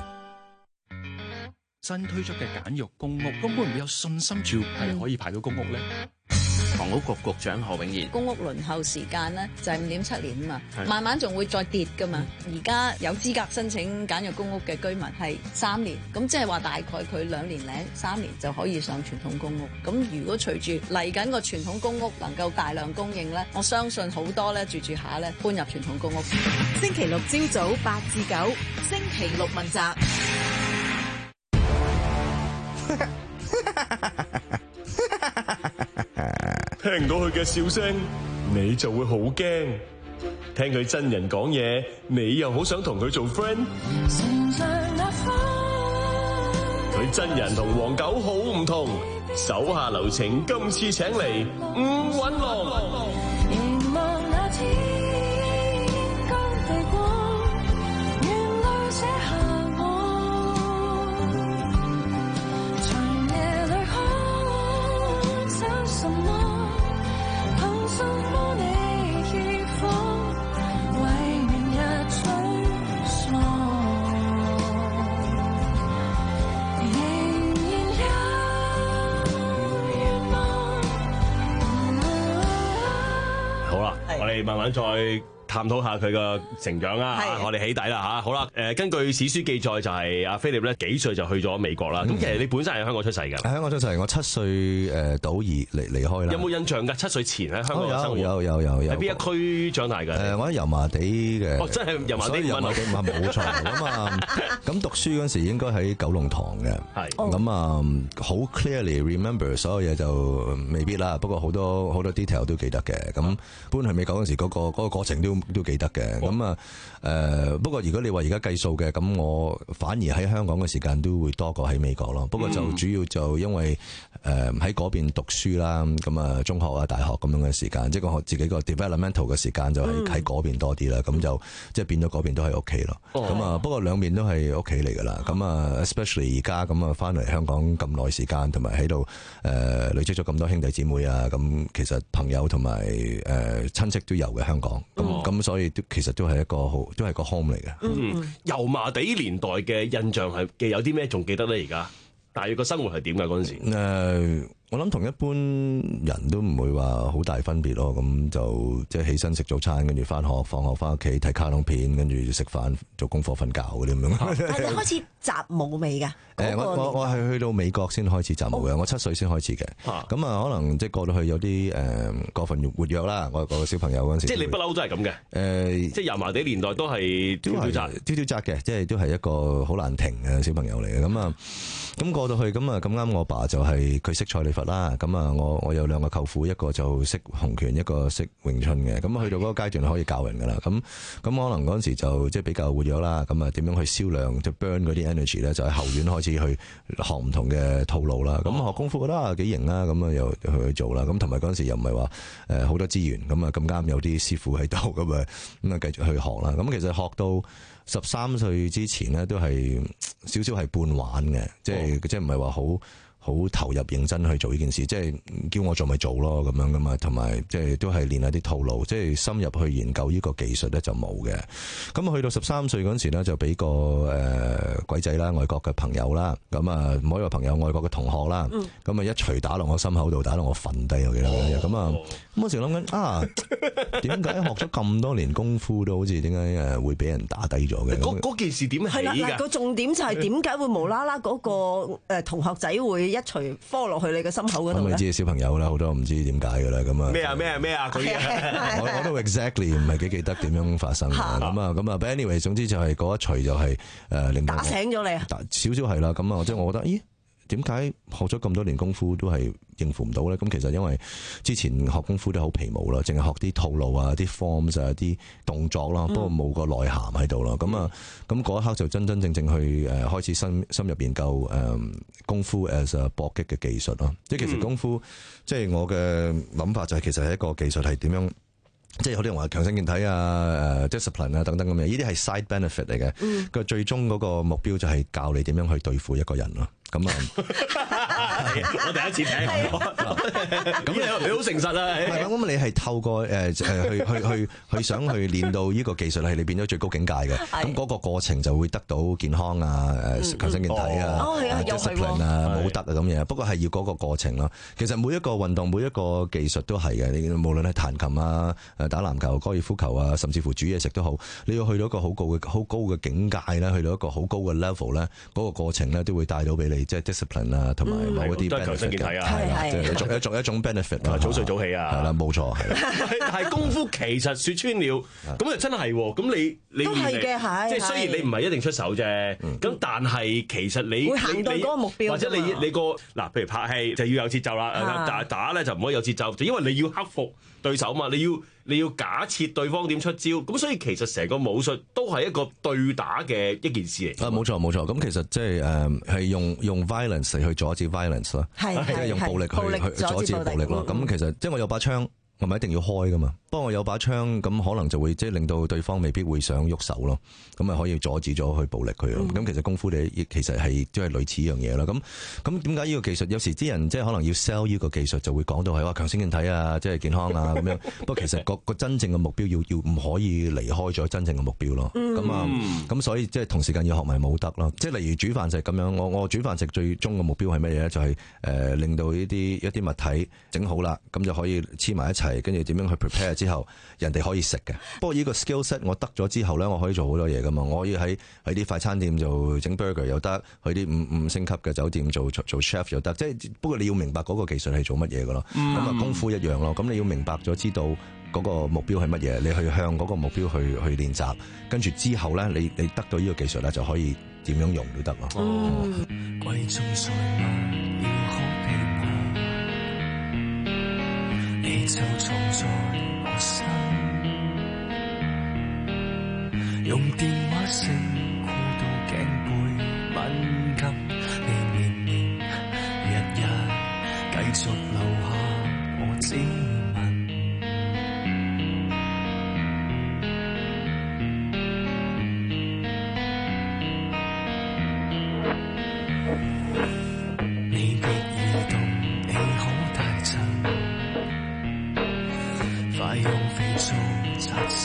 新推出嘅簡約公屋，咁會唔會有信心住係可以排到公屋呢？房屋局局長何永賢， 公屋輪候時間呢就係五點七年啊嘛，慢慢仲會再跌噶嘛。而家有資格申請簡約公屋嘅居民係三年，咁即係話大概佢兩年零三年就可以上傳統公屋。咁如果隨住嚟緊個傳統公屋能夠大量供應呢，我相信好多咧住住下咧搬入傳統公屋。 星期六朝早八至九，星期六問責。 聽到佢嘅笑聲，你就會好驚；聽佢真人講嘢，你又好想同佢做 friend。佢真人同黃狗好唔同，手下留情，今次請嚟吳允龍。我哋慢慢再探討下佢個成長啦，我哋起底啦嚇。好啦，誒根據史書記載就係阿菲力咧幾歲就去咗美國啦。咁、嗯、其實你本身係香港出世㗎？ 喺香港出世，我七歲誒倒而離離開啦。 有冇印象㗎？七歲前喺香港生活？ 有有有有。 喺邊一區長大㗎？誒， 我喺油麻地嘅。 哦，真係油麻地。 油麻地唔係冇錯咁啊。咁讀書嗰陣時應該喺九龍塘嘅。係。咁啊，好 clearly remember 所有嘢就未必啦。不過好多好多 detail 都記得嘅。咁搬去美國嗰陣時嗰、嗰個嗰、嗰個過程都都記得嘅。咁啊誒，不過如果你話而家計數嘅，咁我反而喺香港嘅時間都會多過喺美國咯。不過就主要就因為誒喺嗰邊讀書啦，咁啊中學啊大學咁樣嘅時間，即係個自己個 developmental 嘅時間就喺喺嗰邊多啲啦。咁就即係變咗嗰邊都係屋企咯。咁啊不過兩邊都係屋企嚟㗎啦。咁啊 especially 而家咁啊翻嚟香港咁耐時間，同埋喺度誒累積咗咁多兄弟姊妹啊，咁其實朋友同埋誒親戚都有嘅香港。咁咁所以都其實都係一個好都係個 home 嚟嘅。 嗯，油麻地年代嘅印象係嘅有啲咩仲記得咧？而家大約個生活係點㗎嗰陣時？ 誒、呃，我諗同一般人都唔會話好大分別咯。咁就即係起身食早餐，跟住翻學，放學翻屋企睇卡通片，跟住食飯、做功課、瞓覺嗰啲咁樣。 係你開始習武未㗎？ 誒，我我我係去到美國先開始習武嘅，我七歲先開始嘅。咁啊，可能即係過到去有啲誒過分活躍啦。我個小朋友嗰陣時， 即係你不嬲都係咁嘅。誒，即係油麻地年代都係跳跳紮， 跳跳紮嘅，即係都係一個好難停嘅小朋友嚟嘅。咁啊，咁過到去咁啊，咁啱我爸就係佢識蔡李芬。 佛啦。咁啊，我我有兩個舅父，一個就識洪拳，一個識詠春嘅。咁去到嗰個階段可以教人噶啦。咁咁可能嗰陣時就即係比較活躍啦。咁啊，點樣去銷量即係 burn 嗰啲 energy 咧？就喺後院開始去學唔同嘅套路啦。咁學功夫覺得啊幾型啦，咁啊又去去做啦。咁同埋嗰陣時又唔係話誒好多資源，咁啊咁啱有啲師傅喺度，咁啊咁啊繼續去學啦。咁其實學到十三歲之前咧，都係少少係半玩嘅，即係即係唔係話好好投入認真去做呢件事，即係叫我做咪做咯咁樣噶嘛，同埋即係都係練下啲套路，即係深入去研究呢個技術咧就冇嘅。咁去到十三歲嗰陣時咧，就俾個誒鬼仔啦，外國嘅朋友啦，咁啊唔可以話朋友，外國嘅同學啦，咁啊一錘打落我心口度，打到我瞓低，我記得咁啊，咁我成日諗緊啊，點解學咗咁多年功夫都好似點解誒會俾人打低咗嘅？ 嗰嗰件事點起㗎？ 係啦，個重點就係點解會無啦啦嗰個誒同學仔會一錘科落去你嘅心口嗰度咧？ 咁你知小朋友啦，好多唔知點解㗎啦，咁啊咩啊咩啊咩啊嗰啲啊！ 我我都 exactly 唔係幾記得點樣發生嘅，咁啊咁啊 ，but anyway，總之就係嗰一錘就係誒令到打醒咗你啊！ 少少係啦，咁啊，即係我覺得，咦？點解學咗咁多年功夫都係應付唔到咧？咁其實因為之前學功夫都好皮毛啦，淨係學啲套路啊、啲 forms 啊、啲動作啦，不過冇個內涵喺度啦。咁啊，咁嗰一刻就真真正正去誒開始深深入研究誒功夫 as a 搏擊嘅技術咯。即係其實功夫，即係我嘅諗法就係其實係一個技術係點樣。即係好多人話強身健體啊、誒 discipline 啊等等咁嘅，呢啲係 side benefit 嚟嘅。個、嗯、最終嗰個目標就係教你點樣去對付一個人咯。咁啊， 我第一次聽，咁你你好誠實啊！ 係咁，你係透過誒誒去去去去想去練到呢個技術係你變咗最高境界嘅。咁嗰個過程就會得到健康啊、誒強身健體啊、discipline 啊、武德啊咁嘢。不過係要嗰個過程咯。其實每一個運動、每一個技術都係嘅。你無論係彈琴啊、誒打籃球、高爾夫球啊，甚至乎煮嘢食都好，你要去到一個好高嘅好高嘅境界咧，去到一個好高嘅 level 咧，嗰個過程咧都會帶到俾你。即係 discipline 啊，同埋某一啲 benefit 嘅，係啦，即係一種一種一種 benefit 啊， 早睡早起啊， 係啦，冇錯，係啦。 但係功夫其實説穿了，咁就真係喎。咁你你都係嘅，係即係雖然你唔係一定出手啫，咁但係其實你會行到嗰個目標， 或者你你個嗱，譬如拍戲就要有節奏啦，但係打咧就唔可以有節奏，就因為你要克服對手嘛，你要你要假設對方點出招，咁所以其實成個武術都係一個對打嘅一件事嚟。 啊，冇錯冇錯，咁其實即係誒係用用 violence 嚟去阻止 violence 咯，即係用暴力去去阻止暴力咯。咁其實即係我有把槍，我咪一定要開噶嘛。不過我有把槍，咁可能就會即係令到對方未必會想喐手咯。咁咪可以阻止咗去暴力佢咯。咁、嗯、其實功夫你亦其實係即係類似呢樣嘢啦。咁咁點解呢個技術有時啲人即係可能要 sell 呢個技術就會講到係話強身健體啊，即係健康啊咁樣。不過其實個個真正嘅目標要要唔可以離開咗真正嘅目標咯。咁啊咁所以即係同時間要學埋武德咯。即係例如煮飯食咁樣，我我煮飯食最終嘅目標係乜嘢咧？就係、是、誒、呃、令到呢啲一啲物體整好啦，咁就可以黐埋一齊，跟住點樣去 prepare 之後，人哋可以食嘅。不過呢個 skill set 我得咗之後咧，我可以做好多嘢噶嘛。我可以喺喺啲快餐店做整 burger 又得，去啲五五星級嘅酒店做做 chef 又得。即係不過你要明白嗰個技術係做乜嘢噶咯。咁啊、嗯、功夫一樣咯。咁你要明白咗知道嗰個目標係乜嘢，你去向嗰個目標去去練習，跟住之後咧，你你得到呢個技術咧，就可以點樣用都得咯。貴重財物要可被我，你就藏在我心，用電話聲箍到頸背敏感，你年年日日繼續留下我指紋。你別移動，你可太震，快用肥皂擦身，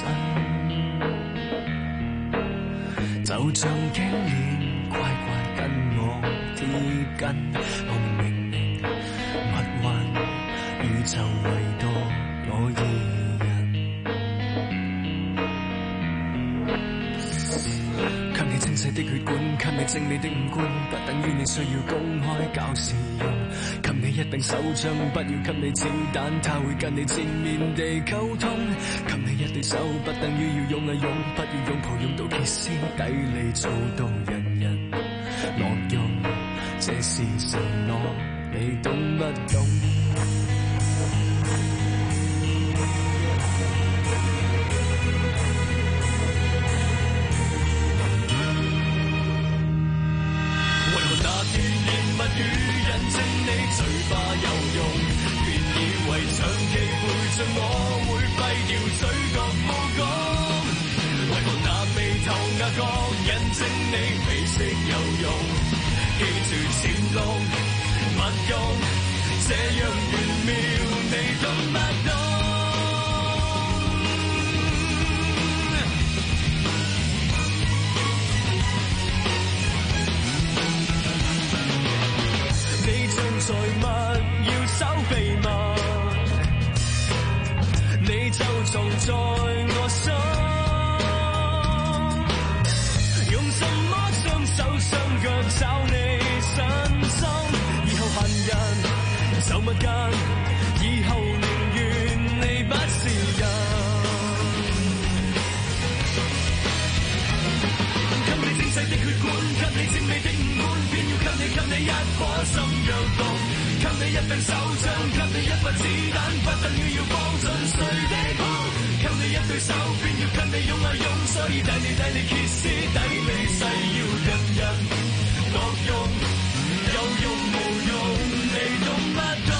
就像頸鏈乖乖跟我貼緊，我明明密運宇宙唯獨我二人，給你清晰的血管，給你精美的五官，不等於你需要公開搞笑用，給你一柄手槍，不要給你子彈，他會跟你正面地溝通，給你一對手，不等於要用啊用，不要擁抱用到歇斯底里，做到人人樂用，這是承諾。 你懂不懂？為何那段言物語印證你嘴巴有用？原以為長期陪着我會廢掉嘴角無講，為何那眉頭額角印證你美色有用？記住潛龍勿用，這樣玄妙你懂不懂？你像財物要守秘密，你就藏在我心，用什麼雙手雙腳找你身心？以後閒人走密間，以後寧願你不是人。給你精細的血管，給你精美的五官，偏要給你給你一顆心若毒，給你一柄手槍，給你一發子彈，不等於要放進誰的鋪，給你一對手，偏要給你用愛用水，帶你帶你歇斯底里，誓要人人各用，有用無用，你懂不懂？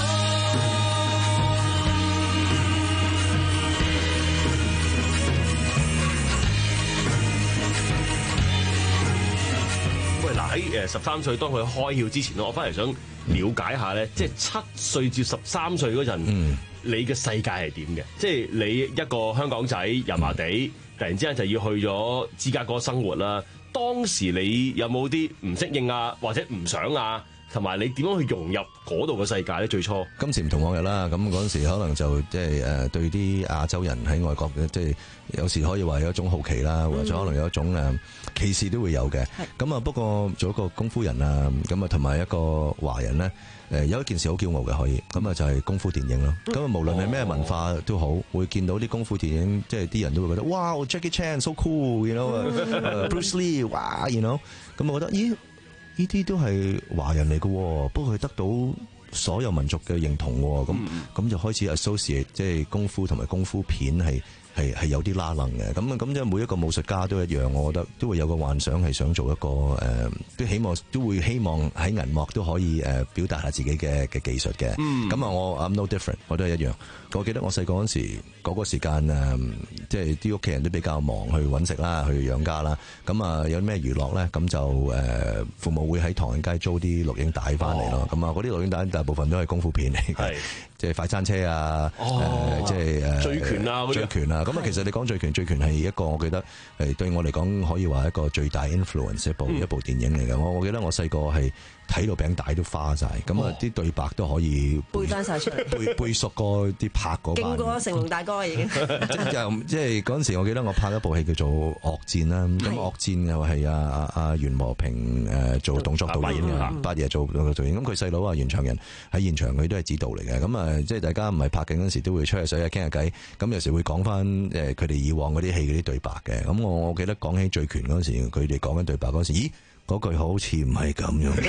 喂，嗱喺誒十三歲，當佢開竅之前咧，我翻嚟想了解下咧，即係七歲至十三歲嗰陣，嗯、你嘅世界係點嘅？即係你一個香港仔油麻地，突然之間就要去咗芝加哥生活啦。當時你有冇啲唔適應啊，或者唔想啊？同埋你點樣去融入嗰度嘅世界咧？最初今時唔同往日啦，咁嗰陣時可能就即係誒對啲亞洲人喺外國嘅，即係有時可以話有一種好奇啦，或者可能有一種誒歧視都會有嘅。咁啊，不過做一個功夫人啊，咁啊同埋一個華人咧，誒有一件事好驕傲嘅可以，咁啊就係功夫電影咯。咁啊無論係咩文化都好，會見到啲功夫電影，即係啲人都會覺得哇 Jackie Chan so cool，you know，Bruce Lee，哇，you know，咁我覺得咦？呢啲都係華人嚟嘅，不過佢得到所有民族嘅認同，咁咁、嗯、就開始 associate 即係功夫同埋功夫片係係係有啲拉楞嘅，咁啊咁即係每一個武術家都一樣，我覺得都會有個幻想係想做一個誒、呃，都希望都會希望喺銀幕都可以誒表達下自己嘅嘅技術嘅。咁啊、嗯，我 I'm no different，我都係一樣。我記得我細個嗰時嗰、嗰個時間誒，即係啲屋企人都比較忙去揾食啦，去養家啦。咁啊，有咩娛樂咧？咁就誒、呃、父母會喺唐人街租啲錄影帶翻嚟咯。咁啊、哦，嗰啲錄影帶大部分都係功夫片嚟嘅，即係快餐車啊， 哦、 誒即係誒醉拳啊， 醉拳啊。咁啊，其實你講醉拳，醉拳係一個我記得誒對我嚟講可以話一個最大 influence 一部、嗯、一部電影嚟嘅。我我記得我細個係睇到餅帶都花晒，咁啊啲對白都可以背翻晒出嚟，背背熟過啲拍嗰版， 勁過成龍大哥已經。即係即係嗰陣時，我記得我拍一部戲叫做《惡戰》啦。咁《惡戰》又係阿阿阿袁和平誒做動作導演嘅，八爺做動作導演。咁佢細佬啊袁長仁喺現場，佢都係指導嚟嘅。咁啊，即係大家唔係拍緊嗰陣時，都會吹下水啊，傾下偈。咁有時會講翻誒佢哋以往嗰啲戲嗰啲對白嘅。咁我我記得講起醉拳嗰陣時，佢哋講緊對白嗰陣時，咦？嗰句好似唔係咁樣，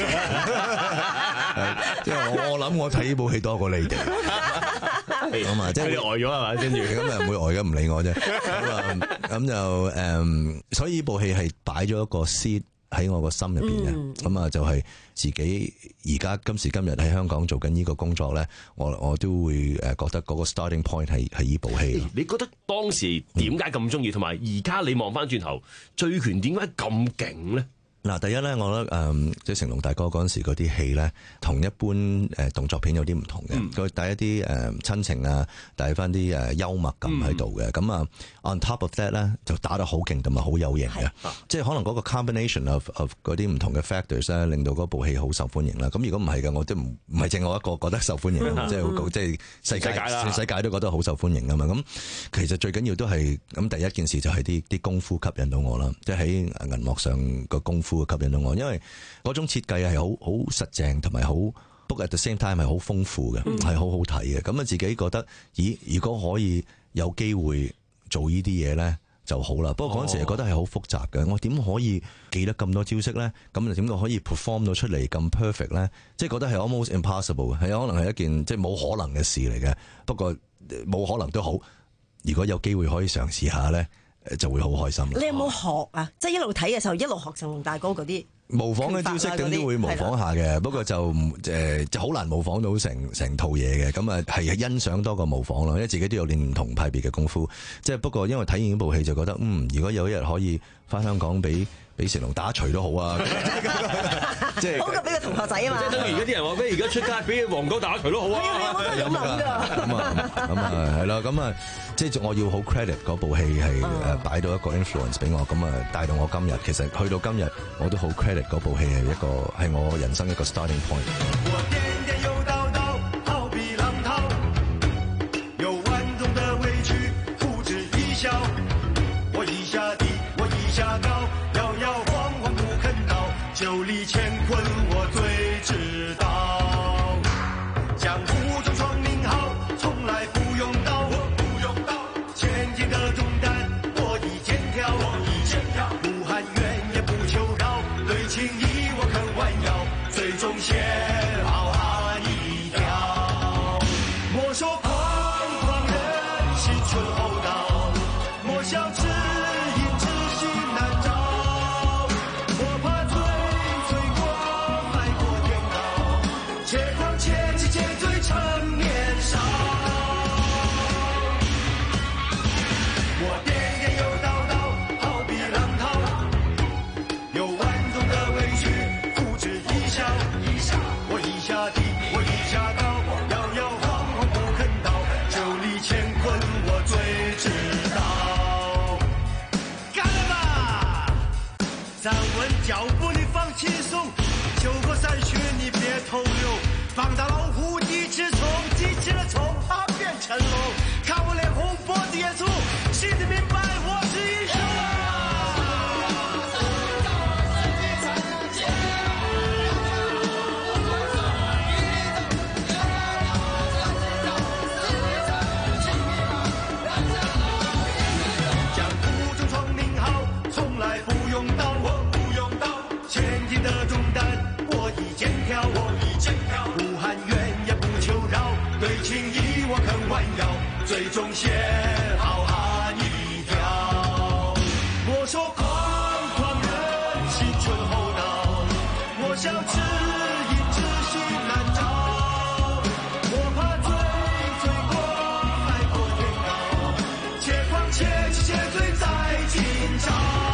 即係我我諗我睇呢部戲多過你哋，咁啊，即係你呆咗係嘛？跟住咁啊唔會呆嘅，唔理我啫。咁啊咁就誒、嗯，所以呢部戲係擺咗一個 seed 喺我個心入邊嘅。咁啊、嗯、就係自己而家今時今日喺香港做緊呢個工作咧，我我都會誒覺得嗰個 starting point 係係呢部戲。 你覺得當時點解咁中意？同埋而家你望翻轉頭，醉拳點解咁勁咧？ 嗱，第一咧，我覺得誒，即係成龍大哥嗰陣時嗰啲戲咧，同一般誒動作片有啲唔同嘅。佢帶一啲誒親情啊，帶翻啲誒幽默感喺度嘅。咁啊、嗯、，on top of that 咧，就打得好勁同埋好有型嘅。是即係可能嗰個 combination of of 嗰啲唔同嘅 factors 咧，令到嗰部戲好受歡迎啦。咁如果唔係嘅，我都唔唔係淨我一個覺得受歡迎，即係即係世界全世界都覺得好受歡迎啊嘛。咁其實最緊要都係咁，第一件事就係啲啲功夫吸引到我啦，即係喺銀幕上個功夫。會吸引到我，因為嗰種設計係好好實淨，同埋好 book at the same time 係好豐富嘅，係好好睇嘅。咁啊，自己覺得，咦？如果可以有機會做呢啲嘢咧， 就好啦。不過嗰陣時覺得係好複雜嘅，我點可以記得咁多招式咧？咁點解可以 perform 到出嚟咁 perfect 咧？即係覺得係 almost impossible， 係可能係一件即係冇可能嘅事嚟嘅。不過冇可能都好，如果有機會可以嘗試下咧，就會好開心啦。 你有冇學啊？即係一路睇嘅時候，一路學成龍大哥嗰啲模仿嘅招式，點都會模仿下嘅。不過就誒就好難模仿到成成套嘢嘅。咁啊係欣賞多過模仿咯，因為自己都有練唔同派別嘅功夫。即係不過因為睇完呢部戲就覺得，嗯，如果有一日可以翻香港俾俾成龍打錘都好啊！即係好過俾個同學仔啊嘛！ 即係等於而家啲人話咩？而家出街俾黃狗打錘都好啊！ 我都係咁諗㗎。 咁啊咁啊係啦，咁啊即係我要好 credit 嗰部戲係誒擺到一個 influence 俾我，咁啊帶到我今日。其實去到今日我都好 credit 嗰部戲係一個係我人生一個 starting point。 九里乾坤我最知道，江湖中闯名號，從來不用刀，我不用刀，前進的重擔我已肩挑，我已肩挑，不喊冤也不求饒，對情義我肯彎腰，最終寫好漢一條。莫說狂狂人心存厚道，莫笑知音知心難找。腳步你放輕鬆，酒過三巡你別偷溜，放大老虎一隻蟲，激起了蟲它變成龍，看我臉紅脖子也粗，心裡明白我是英雄啊。江湖中闖名號，從來不用刀，前進的重擔我已肩挑，我已肩挑，不喊冤也不求饒，對情義我肯彎腰，最終寫好漢一條。莫說狂狂人心存厚道，莫笑知音知心難找，莫怕醉醉過海闊天高，且狂且急且醉在今朝。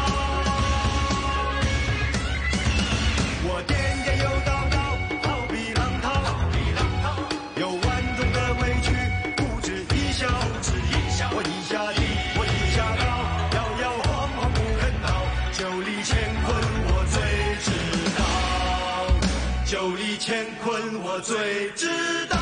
我點點又叨叨，好比浪濤，有萬種的委屈，不止一笑，我一下低，我一下高，搖搖晃晃不肯倒，九里乾坤我最知道，九里乾坤我最知道。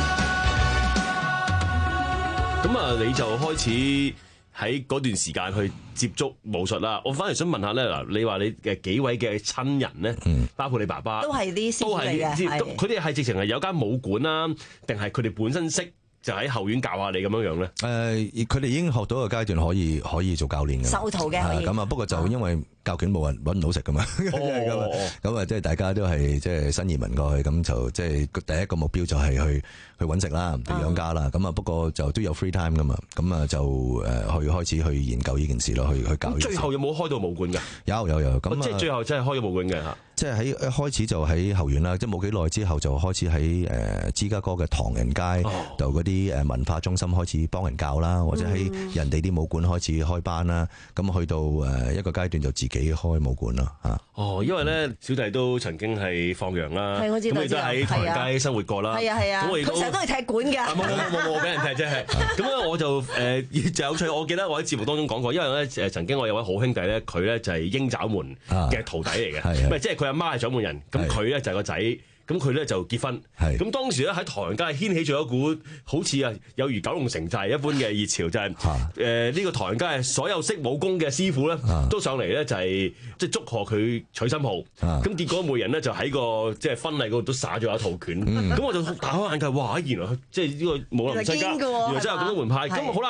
咁啊，你就開始喺嗰段時間去接觸武術啦。我反而想問下咧，嗱，你話你嘅幾位嘅親人咧，嗯、包括你爸爸， 都係啲師傅嚟嘅， 佢哋係直情係有間武館啦，定係佢哋本身識就喺後院教下你咁樣樣咧？誒、 呃，佢哋已經學到個階段可以可以做教練嘅， 授徒嘅可以。 咁啊，不過就因為教拳冇人揾唔到食噶嘛，咁啊，即係大家都係即係新移民過去，咁就即係第一個目標就係去去揾食啦，養家啦。咁啊，不過就都有 free time 噶嘛，咁啊就誒去開始去研究呢件事咯，去去教。 最後有冇開到武館㗎？有有有。咁即係最後真係開咗武館嘅嚇。 即係喺一開始就喺後院啦，即係冇幾耐之後就開始喺誒芝加哥嘅唐人街度嗰啲誒文化中心開始幫人教啦，或者喺人哋啲武館開始開班啦。咁去到誒一個階段就自己開武館啦嚇。 哦，因為咧小弟都曾經係放羊啦， 係我知道， 咁亦都喺唐人街生活過啦。 係啊係啊，佢成日都去踢館㗎。 冇冇冇冇俾人踢啫係。咁咧我就誒就有趣，我記得我喺節目當中講過，因為咧誒曾經我有位好兄弟咧，佢咧就係鷹爪門嘅徒弟嚟嘅，唔係即係佢阿媽係掌門人，咁佢咧就係個仔，咁佢咧就結婚，咁當時咧喺唐人街掀起咗一股好似啊有如九龍城寨一般嘅熱潮，就係誒呢個唐人街所有識武功嘅師傅咧都上嚟咧就係即係祝賀佢娶新抱，咁結果每人咧就喺個即係婚禮嗰度都耍咗一套拳，咁我就大開眼界，哇！原來即係呢個武林世家原來真係咁多門派，咁好啦。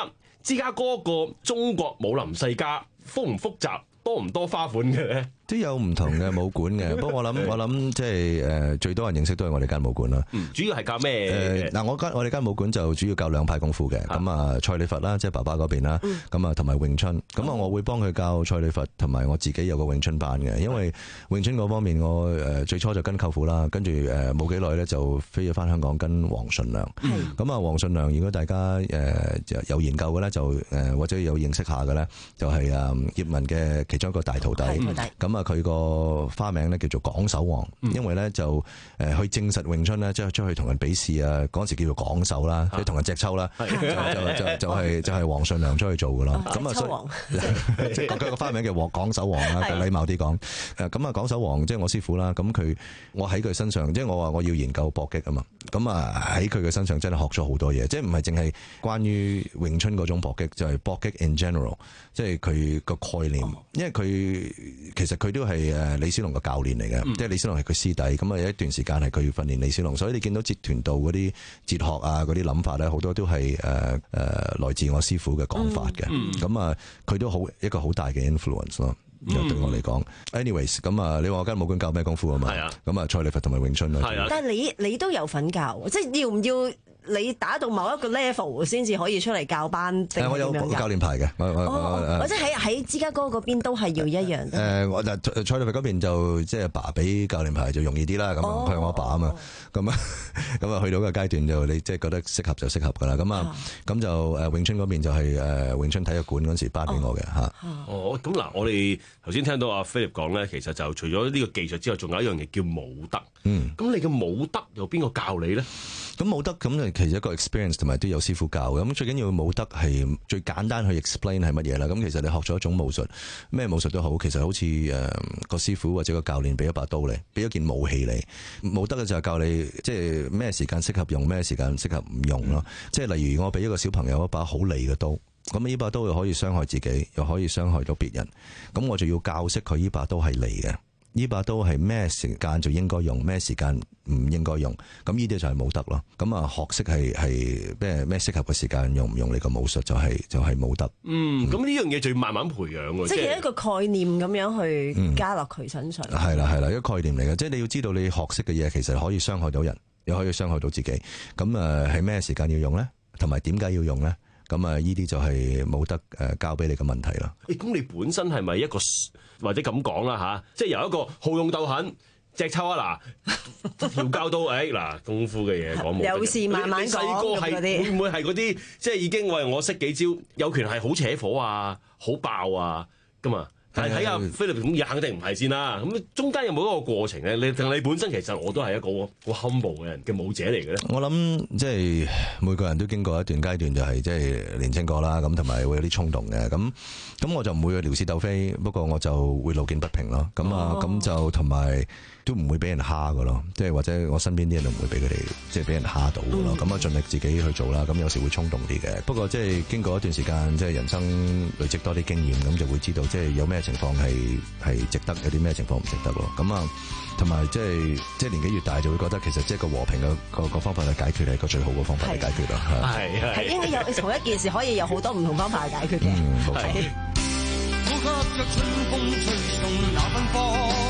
芝加哥個中國武林世家複唔複雜，多唔多花款嘅咧？ 都有唔同嘅武館嘅，不過我諗我諗即係誒最多人認識都係我哋間武館啦。 嗯，主要係教咩？ 誒嗱，我間我哋間武館就主要教兩派功夫嘅，咁啊蔡李佛啦，即係爸爸嗰邊啦，咁啊同埋詠春，咁啊我會幫佢教蔡李佛，同埋我自己有個詠春班嘅，因為詠春嗰方面我誒最初就跟舅父啦，跟住誒冇幾耐咧就飛咗翻香港跟黃順良。咁啊黃順良，如果大家誒有研究嘅咧，就誒或者有認識下嘅咧，就係誒葉問嘅其中一個大徒弟。咁啊，佢個花名咧叫做爽手王，因為咧就誒去證實詠春咧，即係出去同人比試啊，嗰陣時叫做爽手啦，即係同人隻抽啦，就就就就係就係黃順良出去做噶啦。咁啊，所以即係佢個花名叫爽手王啦，禮貌啲講。誒咁啊，爽手王即係我師傅啦。咁佢我喺佢身上，即係我話我要研究搏擊啊嘛。咁啊喺佢嘅身上真係學咗好多嘢，即係唔係淨係關於詠春嗰種搏擊，就係搏擊 in general，即係佢個概念，因為佢其實佢都係誒李小龍嘅教練嚟嘅，嗯、即係李小龍係佢師弟，咁啊有一段時間係佢訓練李小龍，所以你見到截拳道嗰啲哲學啊嗰啲諗法咧，好多都係誒誒來自我師傅嘅講法嘅，咁啊佢都好一個好大嘅 influence 咯。對我嚟講 anyways 咁啊，你話我間武館教咩功夫啊嘛？咁啊，蔡李佛同埋詠春啊。 但係你你都有份教，即係要唔要你打到某一個 level 先至可以出嚟教班？ 誒，我有教練牌嘅，我我我或者喺喺芝加哥嗰邊都係要一樣。 誒，我就蔡李佛嗰邊就即係阿爸俾教練牌就容易啲啦。咁佢係我阿爸啊嘛。咁啊咁啊，去到個階段就你即係覺得適合就適合噶啦。咁啊咁就誒詠春嗰邊就係誒詠春體育館嗰陣時頒俾我嘅嚇。 哦，咁嗱，我哋頭先聽到阿 Philip 講咧，其實就除咗呢個技術之外，仲有一樣嘢叫武德。 嗯， 咁你嘅武德由邊個教你咧？ 咁武德咁其實一個 experience 同埋都有師傅教嘅。咁最緊要武德係最簡單去 explain 係乜嘢啦。咁其實你學咗一種武術，咩武術都好，其實好似誒個師傅或者個教練俾一把刀你，俾一件武器你。武德嘅就係教你即係咩時間適合用，咩時間適合唔用咯。即係例如我俾一個小朋友一把好利嘅刀。咁呢把刀又可以傷害自己，又可以傷害到別人。咁我就要教識佢呢把刀係利嘅，呢把刀係咩時間就應該用，咩時間唔應該用。咁呢啲就係武德咯。咁啊，學識係係咩咩適合嘅時間用唔用你個武術就係、是、就係、是、武德。 嗯，咁呢樣嘢就要慢慢培養喎。 即係一個概念咁樣去加落佢身上。 係啦係啦，一個概念嚟嘅，即係你要知道你學識嘅嘢其實可以傷害到人，又可以傷害到自己。咁誒係咩時間要用咧？同埋點解要用咧？咁啊，呢啲就係冇得誒交俾你嘅問題啦。 誒，咁你本身係咪一個或者咁講啦嚇？即係由一個好勇鬥狠、隻抽啊嗱，調教到誒嗱功夫嘅嘢講冇。 有事慢慢講。你細個係會唔會係嗰啲即係已經喂我識幾招？有拳係好扯火啊，好爆啊㗎嘛？但係睇下菲律賓咁，肯定唔係先啦。咁中間有冇一個過程咧？你定你本身其實我都係一個好 humble 嘅人嘅武者嚟嘅咧。 我諗即係每個人都經過一段階段，就係即係年青過啦，咁同埋會有啲衝動嘅。咁咁我就唔會去撩事鬥非，不過我就會路見不平咯。咁啊，咁、哦、就同埋都唔會俾人蝦㗎咯。即係或者我身邊啲人都唔會俾佢哋即係俾人蝦到㗎咯。咁啊，盡力自己去做啦。咁有時會衝動啲嘅。不過即係經過一段時間，即係人生累積多啲經驗，咁就會知道即係有咩情況係係值得，有啲咩情況唔值得咯。咁啊，同埋即係即係年紀越大，就會覺得其實即係個和平嘅個個方法去解決係個最好嘅方法去解決咯。 係係係應該有同一件事可以有好多唔同方法去解決嘅。 嗯，冇錯。 呼吸着春風吹送那芬芳，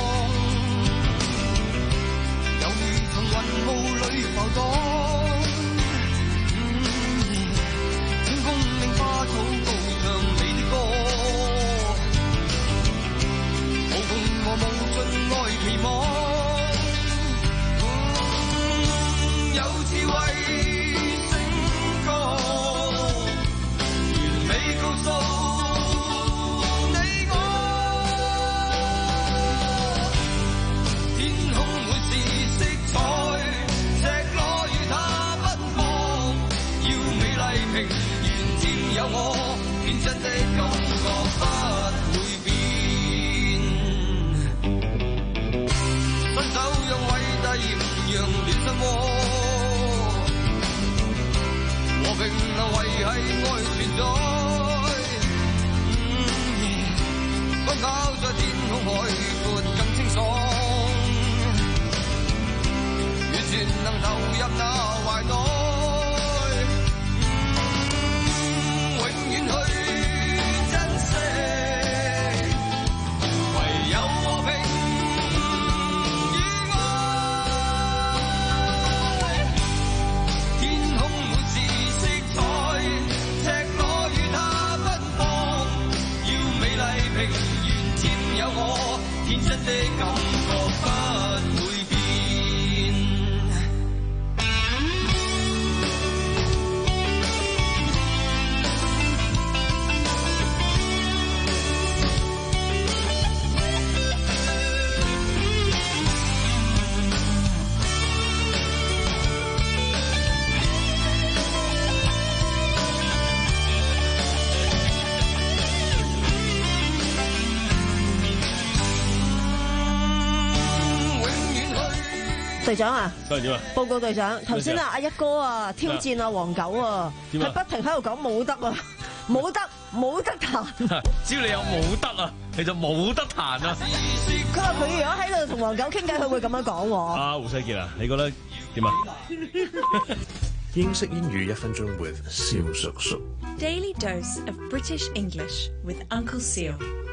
猶如從雲霧裏浮蕩。清風令花草高唱你的歌，無窮和無盡愛期望。嗯、有智慧聲歌，完美告訴。 感覺不會變。 隊長啊， 隊長啊， 報告隊長，頭先啊阿一哥啊挑戰啊黃狗啊，係不停喺度講冇得啊，冇得冇得彈。 只要你有冇得啊，你就冇得彈啊。 佢話佢如果喺度同黃狗傾偈，佢會咁樣講喎。 啊胡世傑啊，你覺得點啊？ 英式英語一分鐘 with 蕭叔叔。 Daily dose of British English with Uncle Seal。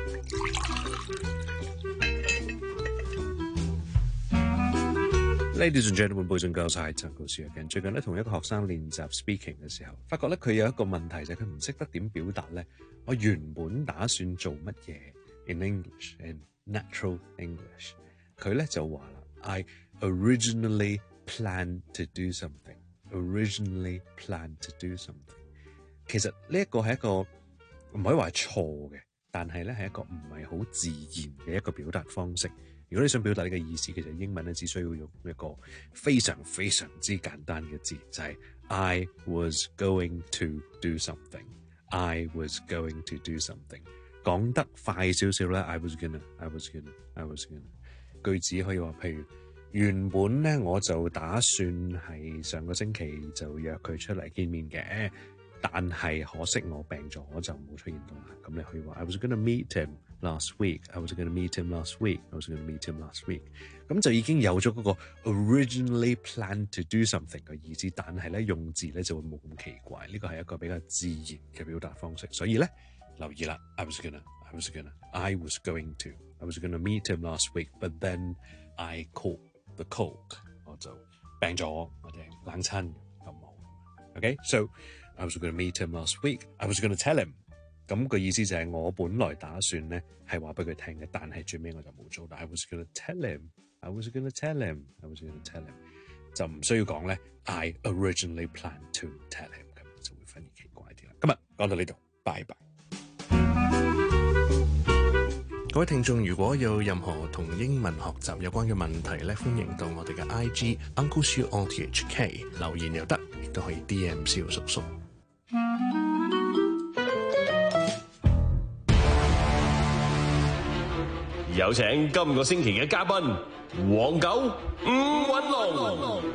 Ladies and gentlemen, boys and girls，係陳老師嘅。最近咧，同一個學生練習 speaking 嘅時候，發覺咧佢有一個問題就係佢唔識得點表達咧。我原本打算做乜嘢 in English in natural English， 佢咧就話啦 ，I originally planned to do something. Originally planned to do something。其實呢一個係一個唔可以話係錯嘅，但係咧係一個唔係好自然嘅一個表達方式。如果你想表達呢個意思，其實英文咧只需要用一個非常非常之簡單嘅字，就係 I was going to do something。I was going to do something。講得快少少咧 ，I was gonna，I was gonna，I was gonna。句子可以話，譬如原本咧我就打算係上個星期就約佢出嚟見面嘅，但係可惜我病咗，我就冇出現到啦。咁你可以話 I was gonna meet him last week. I was gonna meet him last week. I was gonna meet him last week. 咁就已經有咗嗰個 originally planned to do something 嘅意思，但係咧用字咧就會冇咁奇怪。呢個係一個比較自然嘅表達方式，所以咧留意啦。I was gonna, I was gonna, I was going to, I was gonna meet him last week, but then I caught the cold. 我就病咗或者冷親感冒。Okay, so I was gonna meet him last week. I was gonna tell him。咁個意思就係我本來打算咧係話俾佢聽嘅，但係最尾我就冇做。但 I was gonna tell him, I was gonna tell him, I was gonna tell him， 就唔需要講咧。I originally planned to tell him， 咁就會反而奇怪啲啦。今日講到呢度，拜拜。各位聽眾，如果有任何同英文學習有關嘅問題咧，歡迎到我哋嘅 I G Uncle Siu O T H K 留言又得，亦都可以 D M 蕭叔叔。 有請今個星期嘅嘉賓黃狗伍允龍。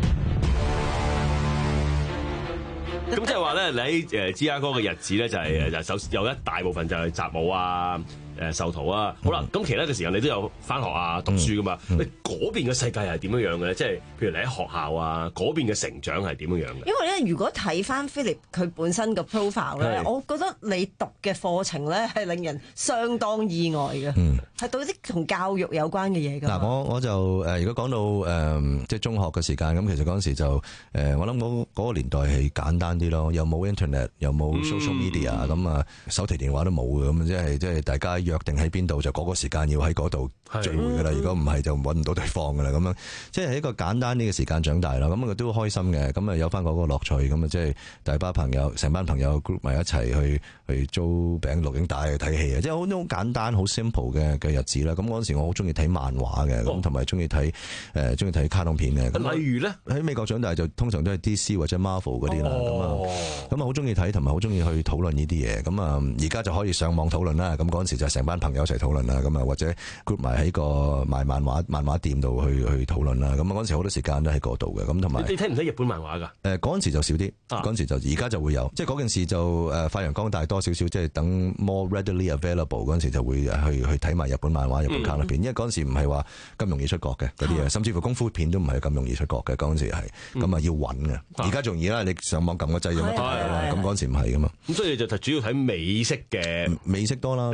咁即係話咧，你喺誒芝加哥嘅日子咧，就係誒首有一大部分就係習武啊、誒授徒啊。好啦，咁其他嘅時間你都有翻學啊、讀書噶嘛？你嗰邊嘅世界係點樣樣嘅咧？即係譬如你喺學校啊，嗰邊嘅成長係點樣樣嘅？ 因為咧，如果睇翻 Philip 佢本身個 profile 咧，我覺得你讀嘅課程咧係令人相當意外嘅，係到啲同教育有關嘅嘢㗎。 嗱，我我就誒，如果講到誒即係中學嘅時間，咁其實嗰陣時就誒，我諗嗰嗰個年代係簡單啲咯，又冇 internet， 又冇 social media，咁啊手提電話都冇嘅，咁即係即係大家約定喺邊度就嗰個時間要喺嗰度聚會㗎啦。如果唔係就揾唔到對方㗎啦。咁樣即係一個簡單啲嘅時間長大啦。咁啊都開心嘅，咁啊有翻嗰個樂趣。咁啊即係大班朋友，成班朋友 group 埋一齊去去租餅錄影帶去睇戲啊！即係好好簡單、好 simple 嘅嘅日子啦。咁嗰陣時我好中意睇漫畫嘅，咁同埋中意睇誒中意睇卡通片嘅。 例如咧喺美國長大就通常都係 D C 或者 Marvel 嗰啲啦。咁啊咁啊好中意睇，同埋好中意去討論呢啲嘢。咁啊而家就可以上網討論啦。咁嗰陣時就成班朋友一齊討論啦。咁啊或者 group 埋喺個賣漫畫漫畫店度去去討論啦。咁啊嗰陣時好多時間都喺嗰度嘅。咁同埋你睇唔睇日本漫畫㗎？ 誒嗰陣時就少啲，嗰陣時就而家就會有，即係嗰件事就誒發揚光大多少少，即係等 more readily available 嗰陣時就會去去睇埋日本漫畫、日本卡通片，因為嗰陣時唔係話咁容易出國嘅嗰啲嘢，甚至乎功夫片都唔係咁容易出國嘅嗰陣時係，咁啊要揾嘅。而家仲易啦，你上網撳個掣就乜都睇啦。咁嗰陣時唔係噶嘛。 咁所以就主要睇美式嘅美式多啦，同埋動畫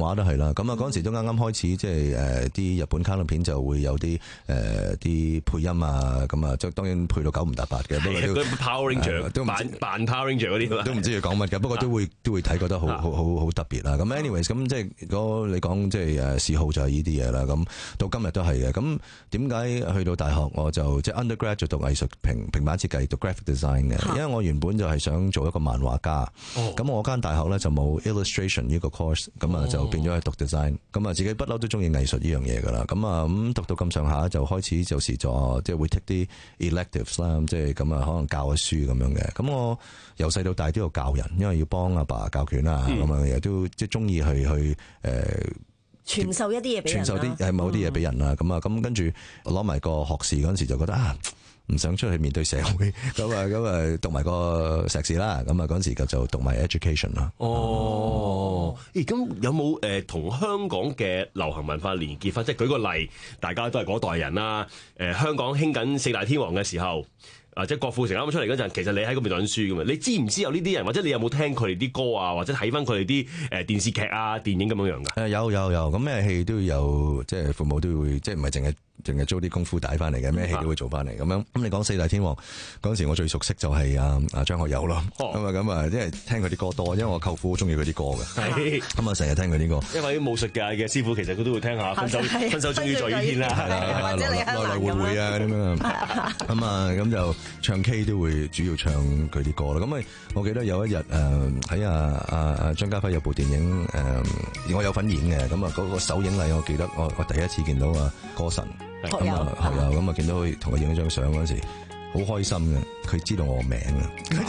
畫都係啦。咁啊嗰陣時都啱啱開始，即係誒啲日本卡通片就會有啲誒啲配音啊，咁啊即係當然配到九唔搭八嘅。不過都 Power Ranger 都扮扮 Power Ranger 嗰啲， 都唔知佢講乜嘅。不過都會都會睇，覺得好好好好特別啦。咁 anyways 咁即係如果你講即係誒嗜好就係呢啲嘢啦。咁到今日都係嘅。咁點解去到大學我就即係 undergrad 就讀藝術平平板設計，讀 graphic design 嘅？因為我原本就係想做一個漫畫家。咁我間大學咧就冇 illustration 呢個 course，咁啊就變咗去讀 design。咁啊自己不嬲都中意藝術呢樣嘢噶啦。咁啊咁讀到咁上下就開始就時咗，即係會 take 啲 electives 啦，即係咁啊可能教下書咁樣嘅。咁我由細到大都要教人，因為要幫阿爸教拳啊咁樣嘢，都即係中意去去誒傳授一啲嘢俾人， 傳授啲係某啲嘢俾人啦。咁啊咁跟住攞埋個學士嗰陣時就覺得啊，唔想出去面對社會，咁啊咁啊讀埋個碩士啦，咁啊嗰陣時就讀埋 education 啦。 哦，咦咁有冇誒同香港嘅流行文化連結翻？即係舉個例，大家都係嗰代人啦。誒香港興緊四大天王嘅時候。啊！即係郭富城啱啱出嚟嗰陣，其實你喺嗰邊讀緊書㗎嘛？你知唔知有呢啲人，或者你有冇聽佢哋啲歌啊，或者睇翻佢哋啲誒電視劇啊、電影咁樣樣㗎？ 誒有有有，咁咩戲都有，即係父母都會，即係唔係淨係淨係租啲功夫帶翻嚟嘅，咩戲都會做翻嚟咁樣。咁你講四大天王嗰陣時，我最熟悉就係啊啊張學友咯。咁啊咁啊，因為聽佢啲歌多，因為我舅父好中意佢啲歌嘅。係。咁啊成日聽佢啲歌。 因為啲武術界嘅師傅其實佢都會聽下分手分手終於在雨天啦，係啦， 來來回回啊咁樣。咁啊咁就。唱 K 都會主要唱佢啲歌啦，咁啊，我記得有一日誒喺啊啊啊張家輝有部電影誒、呃，我有份演嘅，咁啊嗰個首映禮，我記得我我第一次見到啊歌神，咁啊學友，咁啊見到佢同佢影咗張相嗰陣時，好開心嘅，佢知道我名啊，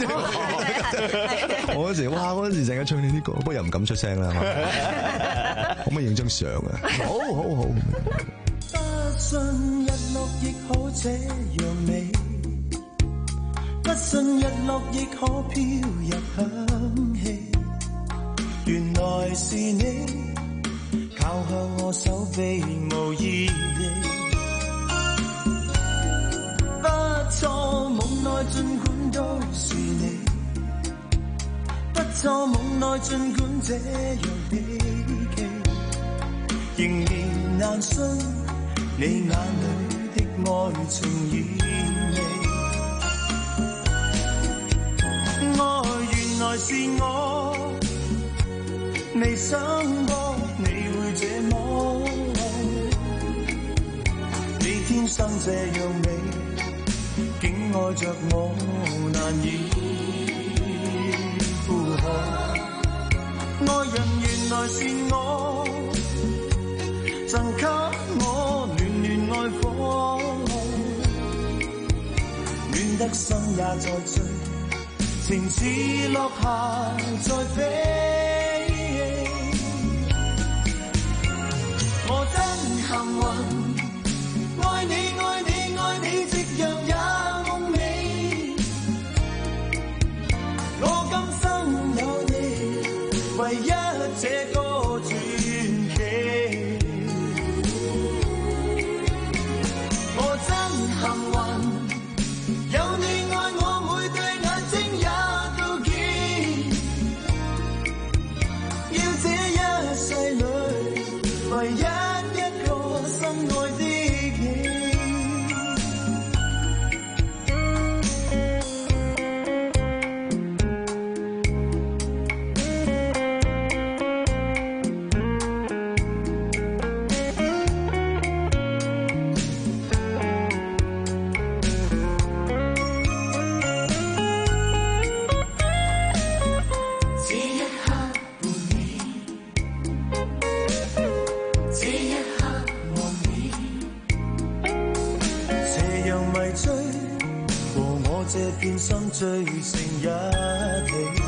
我嗰時哇嗰陣時成日唱呢啲歌，不過又唔敢出聲啦，可唔可以影張相啊？好好好。 不信日落亦可這樣美。不信日落亦可飄入香氣，原來是你靠向我手臂無意義。不錯，夢內儘管都是你，不錯，夢內儘管這樣悲劇，仍然難信你眼裏的愛情意味。愛原來是我，未想過你會這麼愛，你天生這樣美，竟愛着我難以負荷。愛人原來是我，贈給我暖暖愛火，暖得心也在醉，情似落霞在飛，我真幸運，愛你愛你愛你，夕陽也夢美。我今生有你，唯一這個傳奇。我真幸運，有你愛我每對眼睛也。唯一一個心愛的你。片心醉成一起，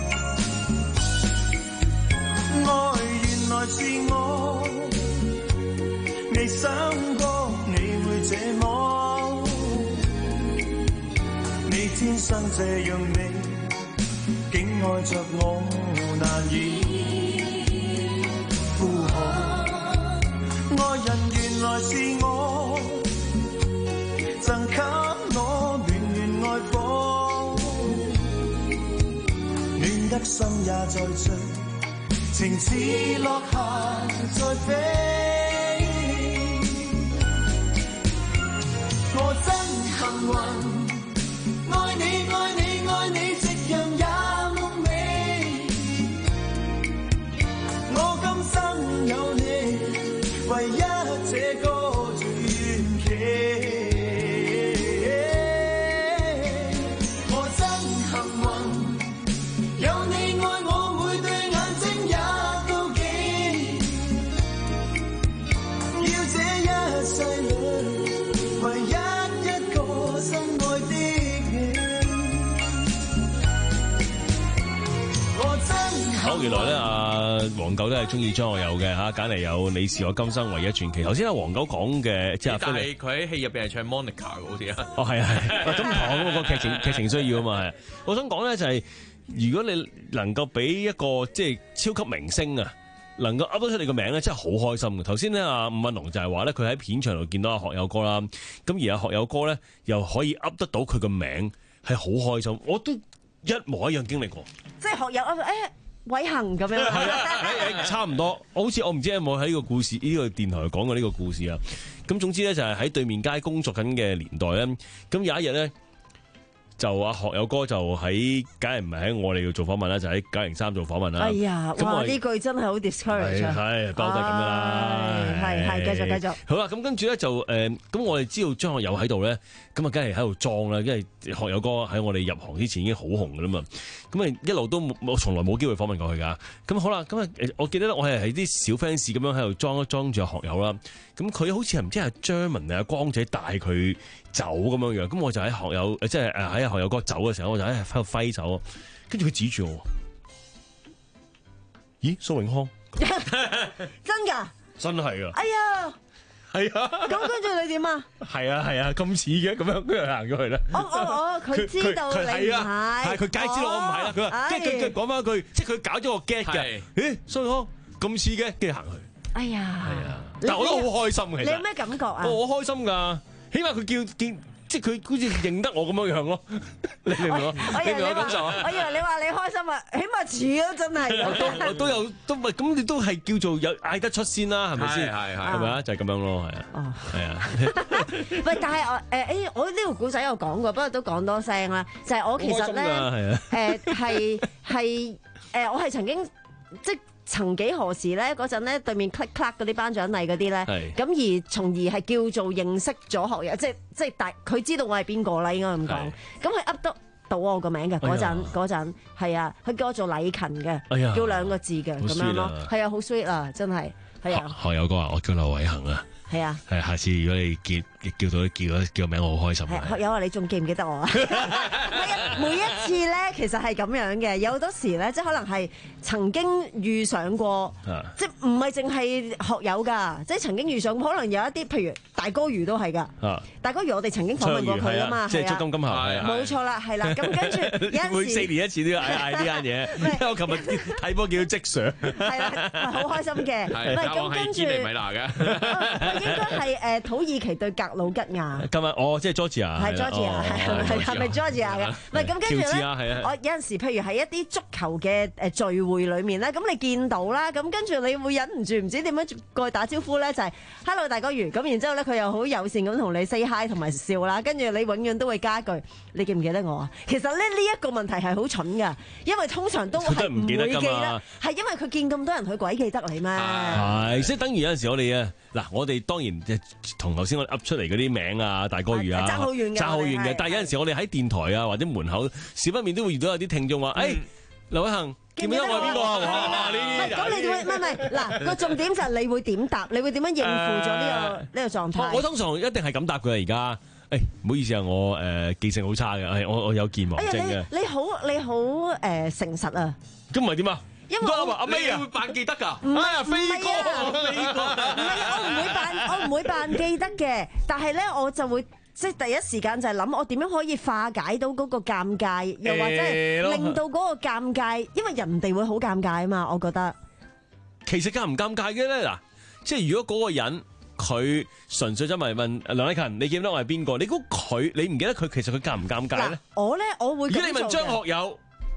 愛原來是我，未想過你會這麼，你天生這樣美，竟愛着我難以負荷。愛人原來是我，贈給我暖暖愛火，暖得心也在醉，情情似落霞在飛，我真幸運，愛你愛你愛你，夕陽也夢美。我今生有你，唯一這個最傳奇。我真幸運，有你愛我，每對眼睛也妒忌。要這一世裏，唯一一個深愛的你。我真好，原來咧阿黃狗都係中意張學友嘅嚇，揀嚟有你是我今生唯一傳奇。頭先阿黃狗講嘅即係但係佢喺戲入邊係唱 Monica 嘅，好似啊。 哦，係啊係，咁唔同嗰個劇情劇情需要啊嘛係。我想講咧就係、是，如果你能夠俾一個即係超級明星啊，能夠噏得出你個名咧，真係好開心嘅。頭先咧阿伍允龍就係話咧，佢喺片場度見到阿學友哥啦，咁而阿學友哥咧又可以噏得到佢個名，係好開心。我都一模一樣經歷過。 即係學友誒偉恒咁樣。 係啊，誒誒差唔多。好似我唔知有冇喺呢個故事呢、呢個電台講過呢個故事啊。咁總之咧就係喺對面街工作緊嘅年代咧，咁有一日咧。就阿學友哥就喺，梗係唔係喺我哋要做訪問啦，就喺九零三做訪問啦。 哎呀，哇！呢句真係好 discourage 啊！ 係，不嬲都係咁噶啦。 係係，繼續繼續。 好啦，咁跟住咧就誒，咁、呃、我哋知道張學友喺度咧，咁啊，梗係喺度裝啦，因為學友哥喺我哋入行之前已經好紅噶啦嘛。咁啊，一路都冇，我從來冇機會訪問過佢噶。咁好啦，咁啊，我記得咧，我係喺啲小 fans 咁樣喺度裝一裝住學友啦。咁佢好似係唔知係張文定係光仔帶佢走咁樣樣，咁我就喺學友，即係誒喺學友哥走嘅時候，我就喺度揮手，跟住佢指住我，咦，蘇永康， 真㗎？ 真係㗎！ 哎呀， 係啊！ 咁跟住你點啊？ 係啊係啊，咁似嘅，咁樣跟住行咗去啦。 哦哦哦，佢知道你唔係， 係佢梗係知道我唔係啦。佢話，即係佢佢講翻一句，即係佢搞咗個 get 嘅。咦，蘇永康咁似嘅，跟住行去。 哎呀， 係啊，但係我都好開心嘅。其實你有咩感覺啊？ 我好開心㗎。起碼佢叫見，即係佢好似認得我咁樣樣咯。你明唔明啊？ 我以為你話，我以為你話你開心啊，起碼似咯，真係。 我都我都有都咪咁，你都係叫做有嗌得出先啦，係咪先？ 係係係咪啊？就係咁樣咯，係啊。 哦， 係啊。 喂，但係我誒誒，我呢個古仔有講過，不過都講多聲啦。就係我其實咧誒係係誒，我係曾經即係。曾幾何時咧？嗰陣咧，對面 click clack 嗰啲頒獎禮嗰啲咧，咁而從而係叫做認識咗學友，即係即係大佢知道我係邊個啦，應該咁講。咁佢噏得到我個名嘅嗰陣嗰陣，係啊，佢叫我做禮勤嘅， 哎、 叫兩個字嘅咁樣咯，係啊，好 sweet 啊，真係係啊。 學友哥啊，我叫劉偉恒啊。 係啊， 係下次如果你叫叫到叫咗叫個名，我好開心。 學友啊，你仲記唔記得我啊？每一次咧，其實係咁樣嘅，有好多時咧，即係可能係曾經遇上過，啊、即係唔係淨係學友㗎，即係曾經遇上過，可能有一啲譬如大哥魚都係㗎。啊、大哥魚我哋曾經訪問過佢啊嘛， 即係出金金喉， 冇錯啦，係啦。咁跟住有陣時每四年一次都要嗌嗌呢間嘢，因為我琴日睇波叫即上， 係啦，好開心嘅。 係咁跟住堅尼米娜嘅。 應該係誒土耳其對格魯吉亞。 今日哦，即係 Georgia。 係 Georgia，係係咪 Georgia 嘅？唔係咁跟住咧，我有陣時譬如喺一啲足球嘅誒聚會裡面咧，咁你見到啦，咁跟住你會忍唔住唔知點樣過去打招呼咧，就係 Hello 大哥魚，咁然之後咧佢又好友善咁同你 say hi 同埋笑啦，跟住你永遠都會加一句你記唔記得我啊？其實咧呢一個問題係好蠢㗎，因為通常都係唔會記得，係因為佢見咁多人，佢鬼記得你咩？ 係，即係等於有陣時我哋啊，嗱我哋當然同頭先我噏出嚟嗰啲名啊，大哥魚啊， 爭好遠嘅， 爭好遠嘅。但係有陣時我哋喺電台啊或者門口少不免都會遇到有啲聽眾話，誒劉偉恒記唔記得我係邊個啊？哇！呢啲咁你會唔係唔係嗱個重點就係你會點答？你會點樣應付咗呢個呢個狀態？ 我通常一定係咁答佢啊！而家誒唔好意思啊，我誒記性好差嘅，係我我有健忘症嘅。 你好你好誒誠實啊！ 咁唔係點啊？ 因為阿阿 May 啊， 會扮記得㗎？ 唔係啊，飛哥， 飛哥，唔係我唔會扮，我唔會扮記得嘅。但係咧，我就會即係第一時間就係諗我點樣可以化解到嗰個尷尬，又或者係令到嗰個尷尬，因為人哋會好尷尬啊嘛。我覺得其實尷唔尷尬嘅咧嗱，即係如果嗰個人佢純粹就係問梁禮勤，你記得我係邊個？你估佢你唔記得佢，其實佢尷唔尷尬咧？ 我咧我會。 如果你問張學友。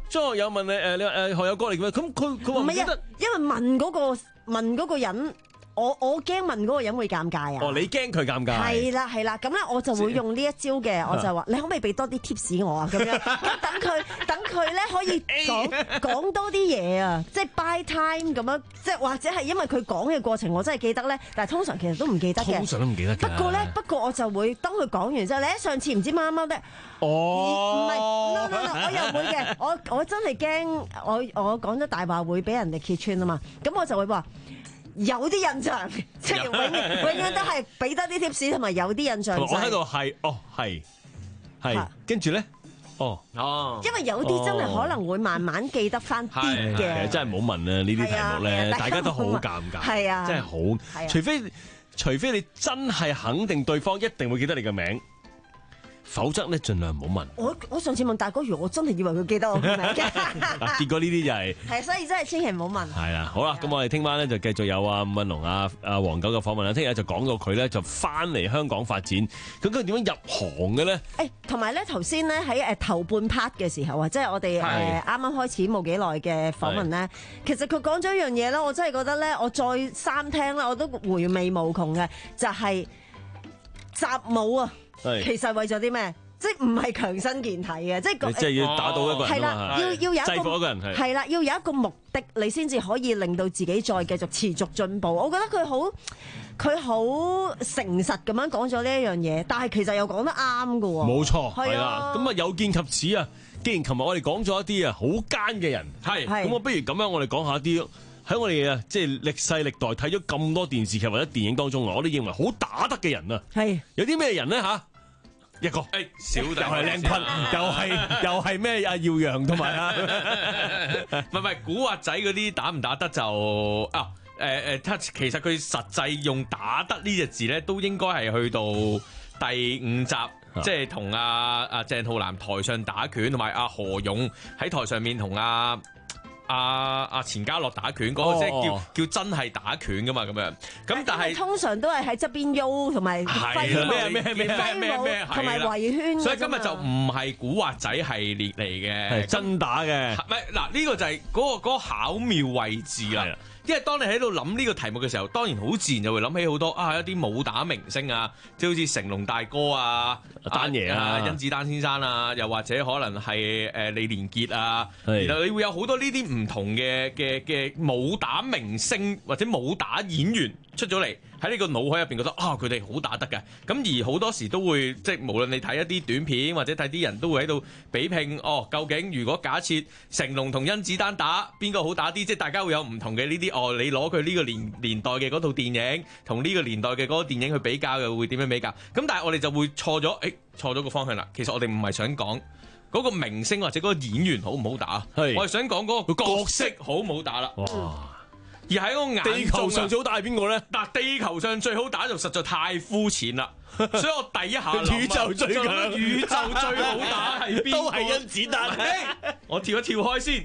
張學友問你誒，你話誒學友哥嚟嘅，咁佢佢話唔係啊唔記得， 因為問嗰、個問嗰個人。我我驚問嗰個人會尷尬啊！ 哦，你驚佢尷尬？ 係啦係啦，咁咧我就會用呢一招嘅，我就話你可唔可以俾多啲 tips 我啊？咁樣咁等佢等佢咧可以講講多啲嘢啊，即係 buy time 咁樣，即係或者係因為佢講嘅過程我真係記得咧，但係通常其實都唔記得嘅。 通常都唔記得嘅。 不過咧，不過我就會當佢講完之後，你喺上次唔知乜乜咧， 哦， 唔係 no no no，我又會嘅，我我真係驚我我講咗大話會俾人哋揭穿啊嘛，咁我就會話。有啲印象，即係永遠永遠都係俾得啲 tips 同埋有啲印象。 我喺度係，哦係係，跟住咧，哦哦， 因為有啲真係可能會慢慢記得翻啲嘅。 其實真係唔好問啊！呢啲題目咧，大家都好尷尬， 係啊， 真係好。除非除非你真係肯定對方一定會記得你嘅名。否則咧，盡量唔好問。 我我上次問大哥如我真係以為佢記得我嘅名嘅。 嗱，結果呢啲就係係，所以真係千祈唔好問。 係啦，好啦，咁我哋聽晚咧就繼續有阿伍允龍、阿阿黃九嘅訪問啦。聽日就講到佢咧就翻嚟香港發展，咁佢點樣入行嘅咧？ 誒，同埋咧頭先咧喺誒頭半 part 嘅時候啊，即係我哋誒啱啱開始冇幾耐嘅訪問咧，其實佢講咗一樣嘢咧，我真係覺得咧，我再三聽咧，我都回味無窮嘅，就係習武啊！其實為咗啲咩？即係唔係強身健體嘅，即係即係要打到一個人係啦，要要有一個制服一個人係係啦，要有一個目的，你先至可以令到自己再繼續持續進步。我覺得佢好佢好誠實咁樣講咗呢一樣嘢，但係其實又講得啱㗎喎。 冇錯，係係啦。咁啊有見及此啊，既然琴日我哋講咗一啲啊好奸嘅人， 係咁我不如咁樣，我哋講下啲喺我哋啊即係歷世歷代睇咗咁多電視劇或者電影當中啊，我哋認為好打得嘅人啊， 係有啲咩人咧吓？一個， 誒小弟又係靚坤，又係又係咩阿耀陽同埋啊， 唔係唔係古惑仔嗰啲打唔打得就啊誒誒，其實佢實際用打得呢隻字咧，都應該係去到第五集，即係同阿阿鄭浩南台上打拳，同埋阿何勇喺台上面同阿。阿阿錢嘉樂打拳嗰個即係叫叫真係打拳噶嘛咁樣，咁但係通常都係喺側邊喐同埋揮舞、 咩咩咩咩咩同埋圍圈。 所以今日就唔係古惑仔系列嚟嘅， 係真打嘅。 唔係嗱，呢個就係嗰個嗰個巧妙位置啦。因為當你喺度諗呢個題目嘅時候，當然好自然就會諗起好多啊一啲武打明星啊，即係好似成龍大哥啊、 丹爺啊、 甄子丹先生啊，又或者可能係誒李連杰啊，然後你會有好多呢啲唔同嘅嘅嘅武打明星或者武打演員出咗嚟。喺呢個腦海入邊覺得啊，佢哋好打得嘅，咁而好多時都會即係無論你睇一啲短片或者睇啲人都會喺度比拼哦，究竟如果假設成龍同甄子丹打邊個好打啲？即係大家會有唔同嘅呢啲哦，你攞佢呢個年年代嘅嗰套電影同呢個年代嘅嗰個電影去比較，又會點樣比較？咁但係我哋就會錯咗，誒錯咗個方向啦。其實我哋唔係想講嗰個明星或者嗰個演員好唔好打，我係想講嗰個角色好唔好打啦。而喺我眼中， 地球上最好打係邊個咧？ 嗱，地球上最好打就實在太膚淺啦，所以我第一下宇宙最強， 宇宙最好打係邊個？ 都係甄子丹。 我跳一跳開先，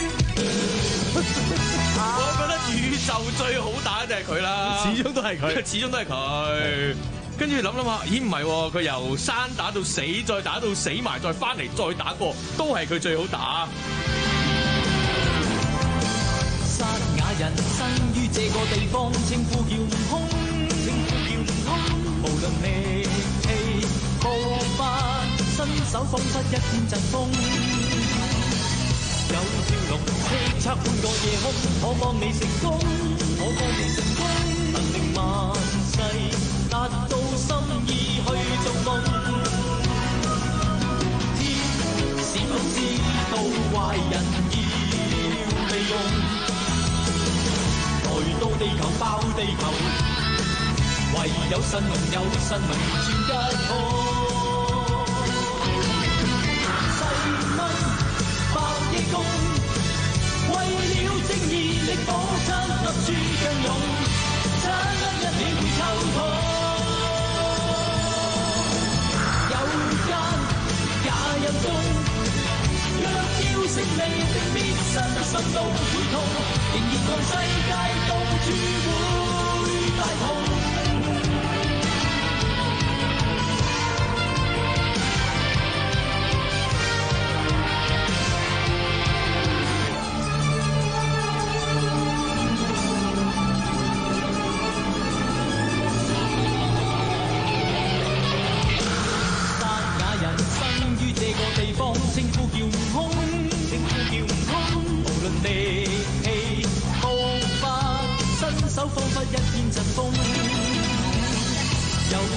我覺得宇宙最好打就係佢啦， 始終都係佢， 始終都係佢。跟住諗諗下，咦唔係喎，佢由生打到死，再打到死埋，再翻嚟再打過，都係佢最好打。 沙啞人生於這個地方，稱呼叫悟空，稱呼叫悟空。無論力氣步伐，伸手仿佛一片疾風。有條龍叱咤半個夜空，可幫你成功，可幫你成功。能令萬世達到心意去做夢。天使都知道壞人要利用。來到地球爆地球，唯有神龍有神明轉一通。細蚊百億功，為了正義力保親立處更勇，差一秒會抽痛。有間也有中，若要勝利的必身心都會痛，仍然望世界到處會大同。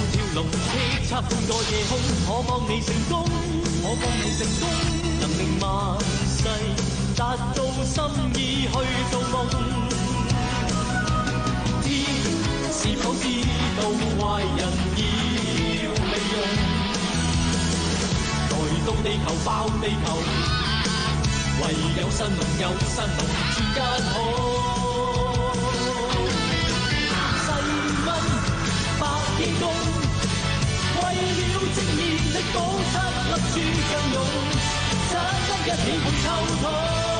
條龍，叱咤半個夜空，可望你成功，可望你成功，能令萬世達到心意去做夢。天是否知道壞人要利用？來到地球爆地球，唯有新龍有新龍，全間好。義工為了正義力保七粒珠像勇，爭得一起會抽痛。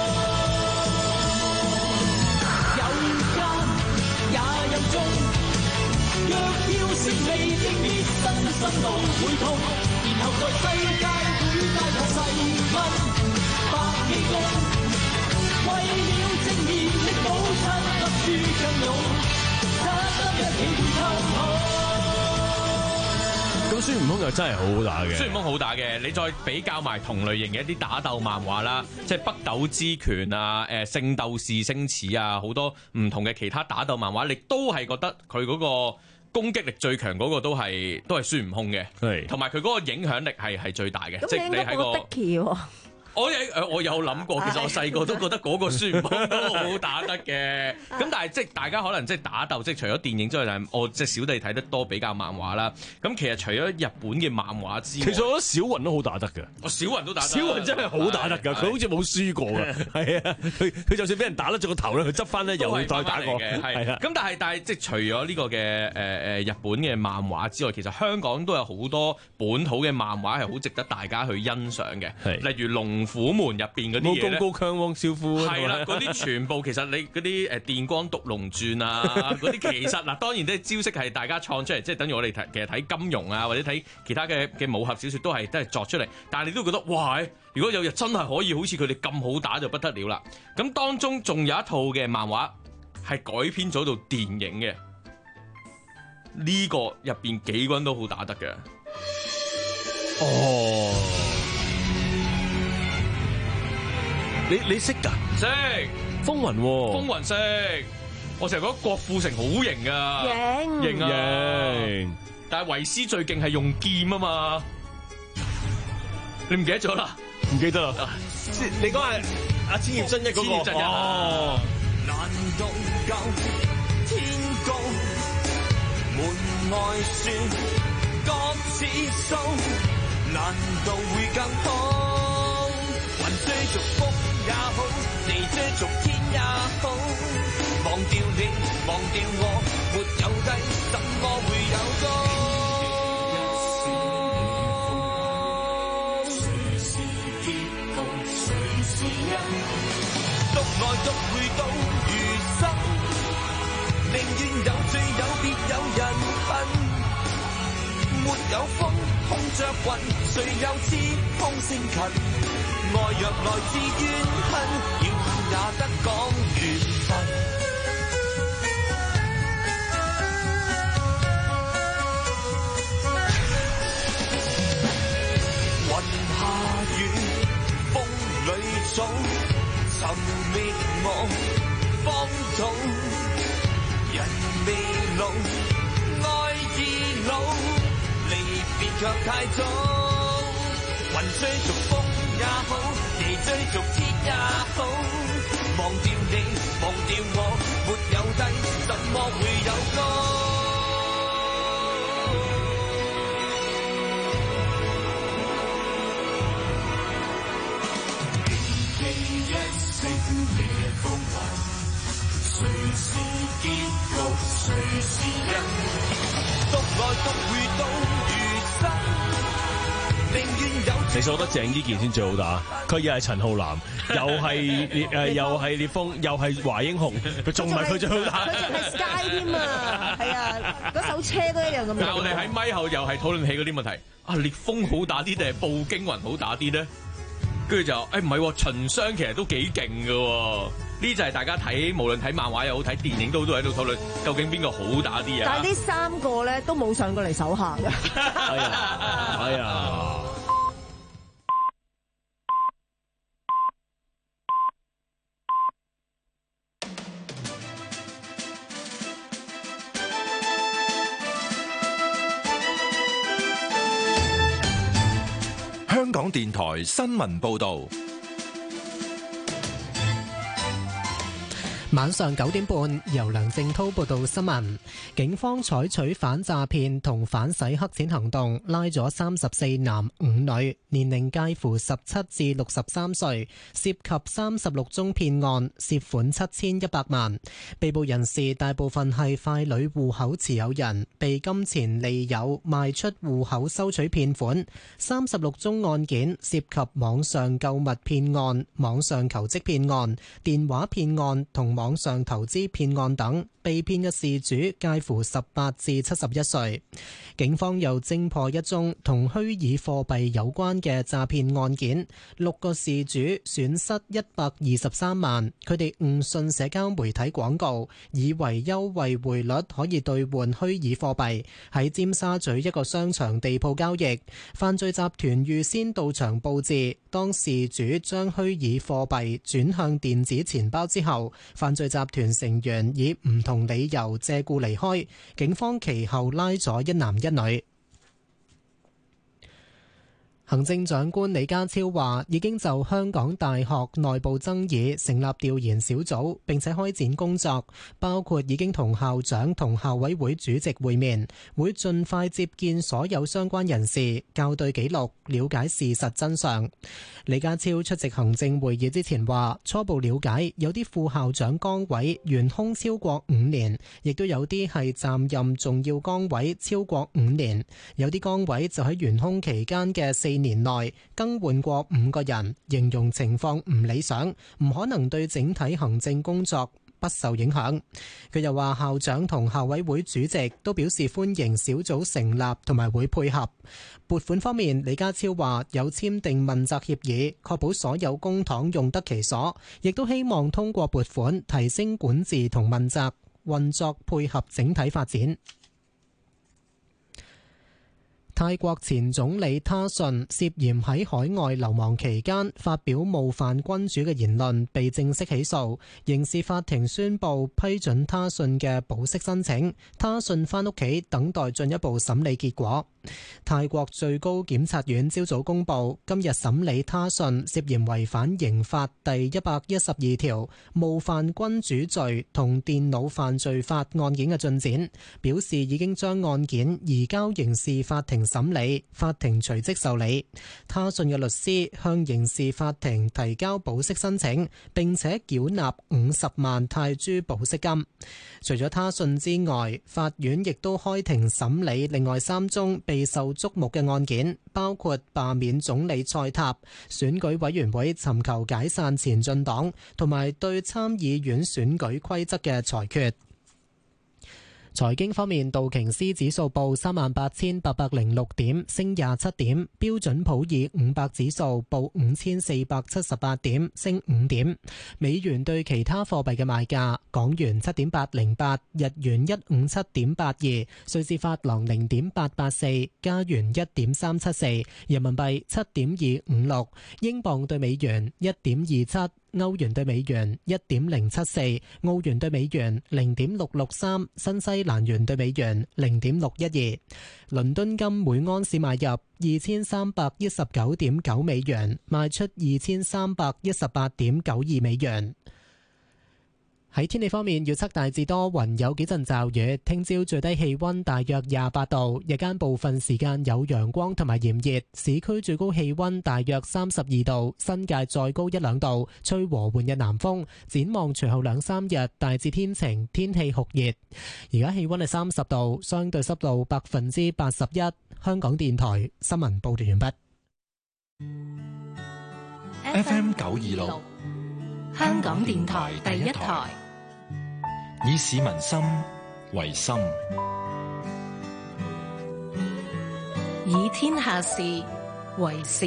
有奸也有忠，若要勝利的必身心路會痛，然後在世界會大同世溫百義工，為了正義力保七粒珠像勇，爭得一起會抽痛。 咁孫悟空又真係好好打嘅， 孫悟空好打嘅，你再比較埋同類型嘅一啲打鬥漫畫啦，即係北斗之拳啊、誒聖鬥士星矢啊，好多唔同嘅其他打鬥漫畫，你都係覺得佢嗰個攻擊力最強嗰個都係都係孫悟空嘅，係同埋佢嗰個影響力係係最大嘅，即係你喺個。我誒我有諗過，其實我細個都覺得嗰個孫悟空都好打得嘅。咁但係即係大家可能即係打鬥，即係除咗電影之外，就係我即係小弟睇得多比較漫畫啦。咁其實除咗日本嘅漫畫之外， 其實我覺得小雲都好打得嘅。 我小雲都打得， 小雲真係好打得㗎，佢好似冇輸過嘅。係啊，佢佢就算俾人打甩咗個頭咧，佢執翻咧又會再打過嘅。係啊。咁但係但係即係除咗呢個嘅誒誒日本嘅漫畫之外，其實香港都有好多本土嘅漫畫係好值得大家去欣賞嘅。例如龍虎門入邊嗰啲嘢咧，高高強汪少夫係啦，嗰啲全部其實你嗰啲誒電光毒龍傳啊，嗰啲其實嗱當然啲招式係大家創出嚟，即係等於我哋睇其實睇金庸啊或者睇其他嘅嘅武俠小説都係都係作出嚟，但係你都覺得哇！如果有日真係可以好似佢哋咁好打就不得了啦。咁當中仲有一套嘅漫畫係改編咗到電影嘅，呢個入邊幾個人都好打得嘅。 哦。你你識㗎？ 識風雲喎， 風雲識。我成日覺得郭富城好型啊， 型型啊， 型。 但係維斯最勁係用劍啊嘛，你唔記得咗啦？ 唔記得啦。你講係阿千葉真一嗰個哦。 難道夠天高門外雪各似數，難道會更好？雲追逐風也好，地追逐天也好，忘掉你，忘掉我，沒有低，怎麼會有高？誰是結局，誰是因？獨來獨回到餘生，寧願有罪有別有人品。沒有風，空着雲，誰又知風聲近？愛若來自怨恨，要也得講緣分。雲下雨，風裏草，尋覓我荒土。人未老，愛已老，離別卻太早。雲追逐風也好，地追逐天也好，忘掉你，忘掉我，沒有低，怎麼會有高？記記一聲夜風雲，誰是結局，誰是因？獨來獨回到餘生。 其實我覺得鄭伊健先最好打，佢又係陳浩南，又係誒又係烈風，又係華英雄，佢仲唔係佢最好打？ 佢仲係 Sky 添啊！係啊，嗰手車都一樣咁樣。 但係我哋喺咪後又係討論起嗰啲問題，啊烈風好打啲定係步驚雲好打啲咧？跟住就誒唔係，秦霜其實都幾勁㗎。呢就係大家睇，無論睇漫畫又好睇電影都都喺度討論，究竟邊個好打啲啊？ 但係呢三個咧都冇上過嚟手下㗎。 哎呀，哎呀！ 香港電台新聞報導。 晚上九點半，由梁正滔報道新聞。警方採取反詐騙同反洗黑錢行動，拉咗三十四男五女，年齡介乎十七至六十三歲，涉及三十六宗騙案，涉款七千一百萬。被捕人士大部分係傀儡戶口持有人，被金錢利誘賣出戶口收取騙款。三十六宗案件涉及網上購物騙案、網上求職騙案、電話騙案同網上投資騙案等，被騙嘅事主介乎十八至七十一歲。警方又偵破一宗同虛擬貨幣有關嘅詐騙案件，六個事主損失一百二十三萬。佢哋誤信社交媒體廣告，以為優惠匯率可以兌換虛擬貨幣，喺尖沙咀一個商場地鋪交易。犯罪集團預先到場佈置，當事主將虛擬貨幣轉向電子錢包之後，犯罪集團成員以唔同理由借故離開，警方其後拉咗一男一女。行政長官李家超話已經就香港大學內部爭議成立調研小組，並且開展工作，包括已經同校長同校委會主席會面，會盡快接見所有相關人士，校對記錄，了解事實真相。李家超出席行政會議之前話，初步了解有啲副校長崗位懸空超過五年，亦都有啲係暫任重要崗位超過五年，有啲崗位就喺懸空期間嘅四年內更換過五個人，形容情況唔理想，唔可能對整體行政工作不受影響。佢又話校長同校委會主席都表示歡迎小組成立同埋會配合。撥款方面，李家超話有簽訂問責協議，確保所有公帑用得其所，亦都希望通過撥款提升管治同問責運作，配合整體發展。泰國前總理他信涉嫌喺海外流亡期間發表冒犯君主嘅言論，被正式起訴。刑事法庭宣布批准他信嘅保釋申請，他信返屋企等待進一步審理結果。泰國最高檢察院朝早公布，今日審理他信涉嫌違反刑法第一百一十二條冒犯君主罪同電腦犯罪法案件嘅進展，表示已經將案件移交刑事法庭審理，法庭隨即受理。他信嘅律師向刑事法庭提交保釋申請，並且繳納五十萬泰銖保釋金。除咗他信之外，法院亦都開庭審理另外三宗備受矚目嘅案件，包括罷免總理蔡塔、選舉委員會尋求解散前進黨，同埋對參議院選舉規則嘅裁決。財經方面，道瓊斯指數報三萬八千八百零六點，升廿七點；標準普爾五百指數報五千四百七十八點，升五點。美元對其他貨幣嘅賣價：港元七點八零八，日元一五七點八二，瑞士法郎零點八八四，加元一點三七四，人民幣七點二五六，英鎊對美元一點二七。歐元對美元一點零七四，澳元對美元零點六六三，新西蘭元對美元零點六一二。倫敦金每安士買入二千三百一十九點九美元，賣出二千三百一十八點九二美元。喺天氣方面，預測大致多雲，有幾陣驟雨。聽朝最低氣溫大約廿八度，日間部分時間有陽光同埋炎熱。市區最高氣溫大約三十二度，新界再高一兩度，吹和緩嘅南風。展望隨後兩三日大致天晴，天氣酷熱。而家氣溫係三十度，相對濕度百分之八十一。香港電台新聞報道完畢。 F M 九二六， 香港電台第一台。 以市民心為心， 以天下事為事。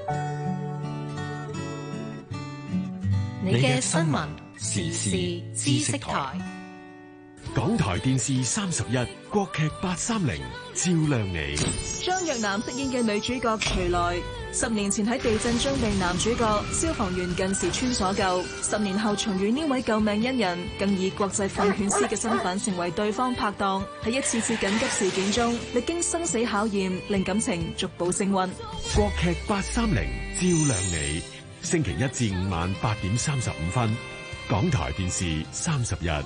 你嘅新聞時事知識台。 港台電視三十一，國劇八三零，照亮你。 張若楠飾演嘅女主角徐來， 十年前喺地震中被男主角消防員近時穿所救，十年後重遇呢位救命恩人，更以國際訓犬師嘅身份成為對方拍檔，喺一次次緊急事件中歷經生死考驗，令感情逐步升溫。 國劇八三零照亮你，星期一至五晚八點三十五分，港台電視三十日。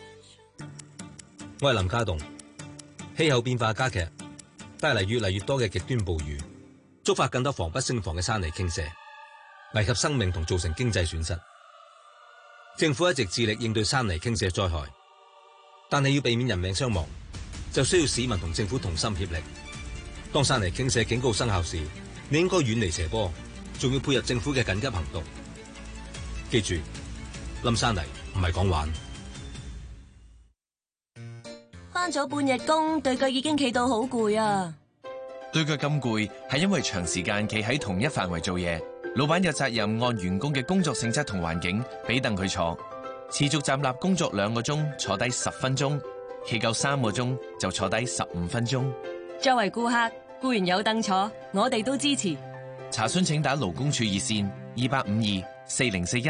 我係林家棟。氣候變化加劇，帶嚟越嚟越多嘅極端暴雨，觸發更多防不勝防嘅山泥傾瀉，危及生命同造成經濟損失。政府一直致力應對山泥傾瀉災害，但係要避免人命傷亡，就需要市民同政府同心協力。當山泥傾瀉警告生效時，你應該遠離斜坡，仲要配合政府嘅緊急行動。記住，冧山泥唔係講玩。 返咗半日工，對腳已經企到好攰啊！ 對腳咁攰，係因為長時間企喺同一範圍做嘢。老闆有責任按員工嘅工作性質同環境，俾凳佢坐。持續站立工作兩個鐘，坐低十分鐘；企夠三個鐘，就坐低十五分鐘。 作為顧客，固然有凳坐，我哋都支持。 查詢請打勞工處熱線二八五二四零四一。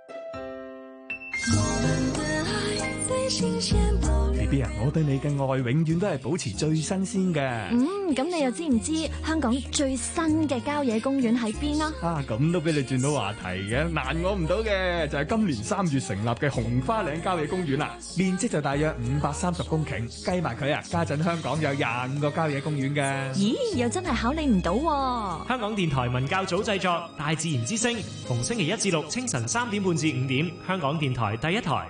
B B 啊，我對你嘅愛永遠都係保持最新鮮嘅。 嗯，咁你又知唔知香港最新嘅郊野公園喺邊啊？ 啊，咁都俾你轉到話題嘅，難我唔到嘅就係今年三月成立嘅紅花嶺郊野公園啦，面積就大約五百三十公頃，計埋佢啊，家陣香港有廿五個郊野公園嘅。 咦，又真係考你唔到喎。 香港電台文教組製作《大自然之聲》，逢星期一至六清晨三點半至五點，香港電台第一台。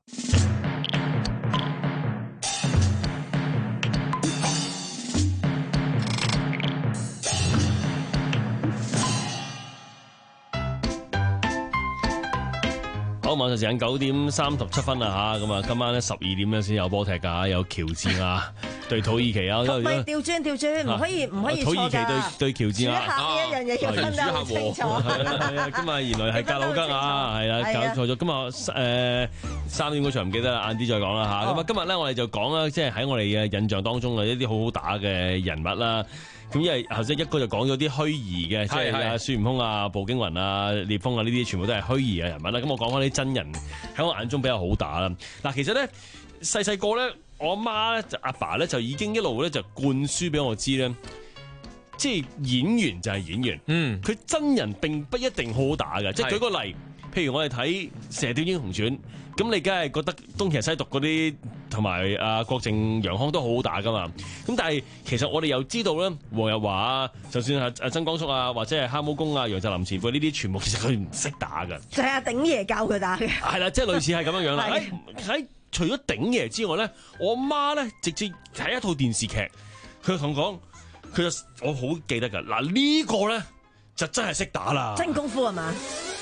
晚上時間九點三十七分啦嚇，咁啊今晚咧十二點咧先有波踢㗎，有喬治亞對土耳其啊， 唔係調轉調轉，唔可以唔可以錯㗎。 土耳其對對喬治亞， 主客呢一樣嘢要分得好清楚。 係啊係啊，今日原來係格魯吉亞，係啦，搞錯咗。今日誒三點嗰場唔記得啦，晏啲再講啦嚇。咁啊今日咧我哋就講啦，即係喺我哋嘅印象當中嘅一啲好好打嘅人物啦。咁因為頭先一哥就講咗啲虛擬嘅，即係啊孫悟空啊、步驚雲啊、聶風啊呢啲，全部都係虛擬嘅人物啦。咁我講翻啲真人喺我眼中比較好打啦。嗱，其實咧細細個咧，我阿媽咧就阿爸咧就已經一路咧就灌輸俾我知咧，即係演員就係演員，嗯，佢真人並不一定好好打嘅。即係舉個例，譬如我哋睇《射雕英雄傳》，咁你梗係覺得東邪西毒嗰啲同埋阿郭靖、楊康都好好打噶嘛？咁但係其實我哋又知道咧，黃日華啊，就算係阿曾江叔啊，或者係蛤蟆功啊、楊澤林前輩呢啲，全部其實佢唔識打㗎。 就係阿鼎爺教佢打嘅。係啦，即係類似係咁樣樣啦。喺喺除咗鼎爺之外咧，我媽咧直接睇一套電視劇，佢同我講，佢就我好記得㗎。嗱呢個咧就真係識打啦。 真功夫係嘛？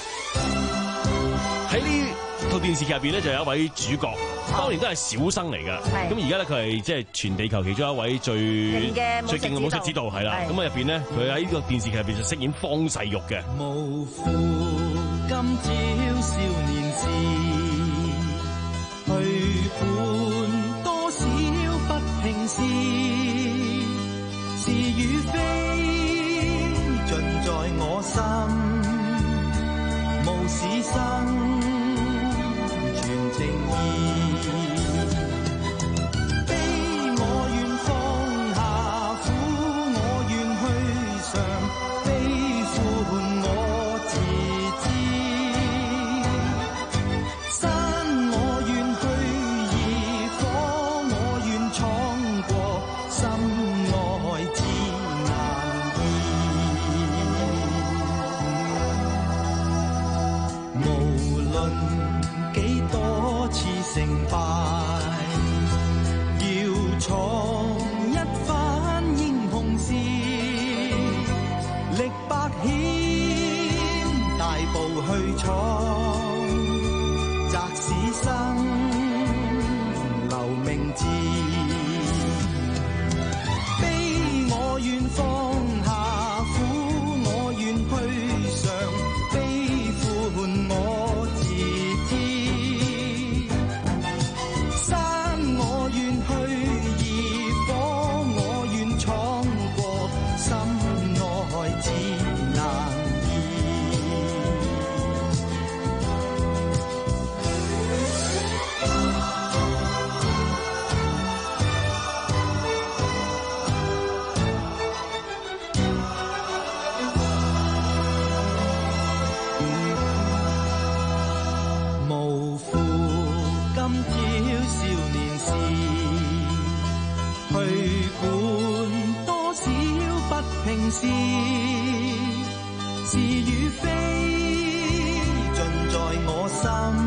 喺呢套電視劇入邊咧，就有一位主角，當年都係小生嚟㗎。咁而家咧，佢係即係全地球其中一位最最勁嘅武術指導係啦。咁啊入邊咧，佢喺呢個電視劇入邊就飾演方世玉嘅。 無負今朝少年時，去伴多少不平事，是與非盡在我心。無事生全情意，悲我願放下，苦我願去嘗，悲歡我自知，山我願去移，火我願闖過，心愛至難移。無論幾多次成敗，要闖一番英雄事，歷百險，大步去闖，擇使生留名字，悲我願放下，苦我願去嘗，悲歡我自知，山我願去移，火我願闖過，心愛至難不平事，是與非盡在我心，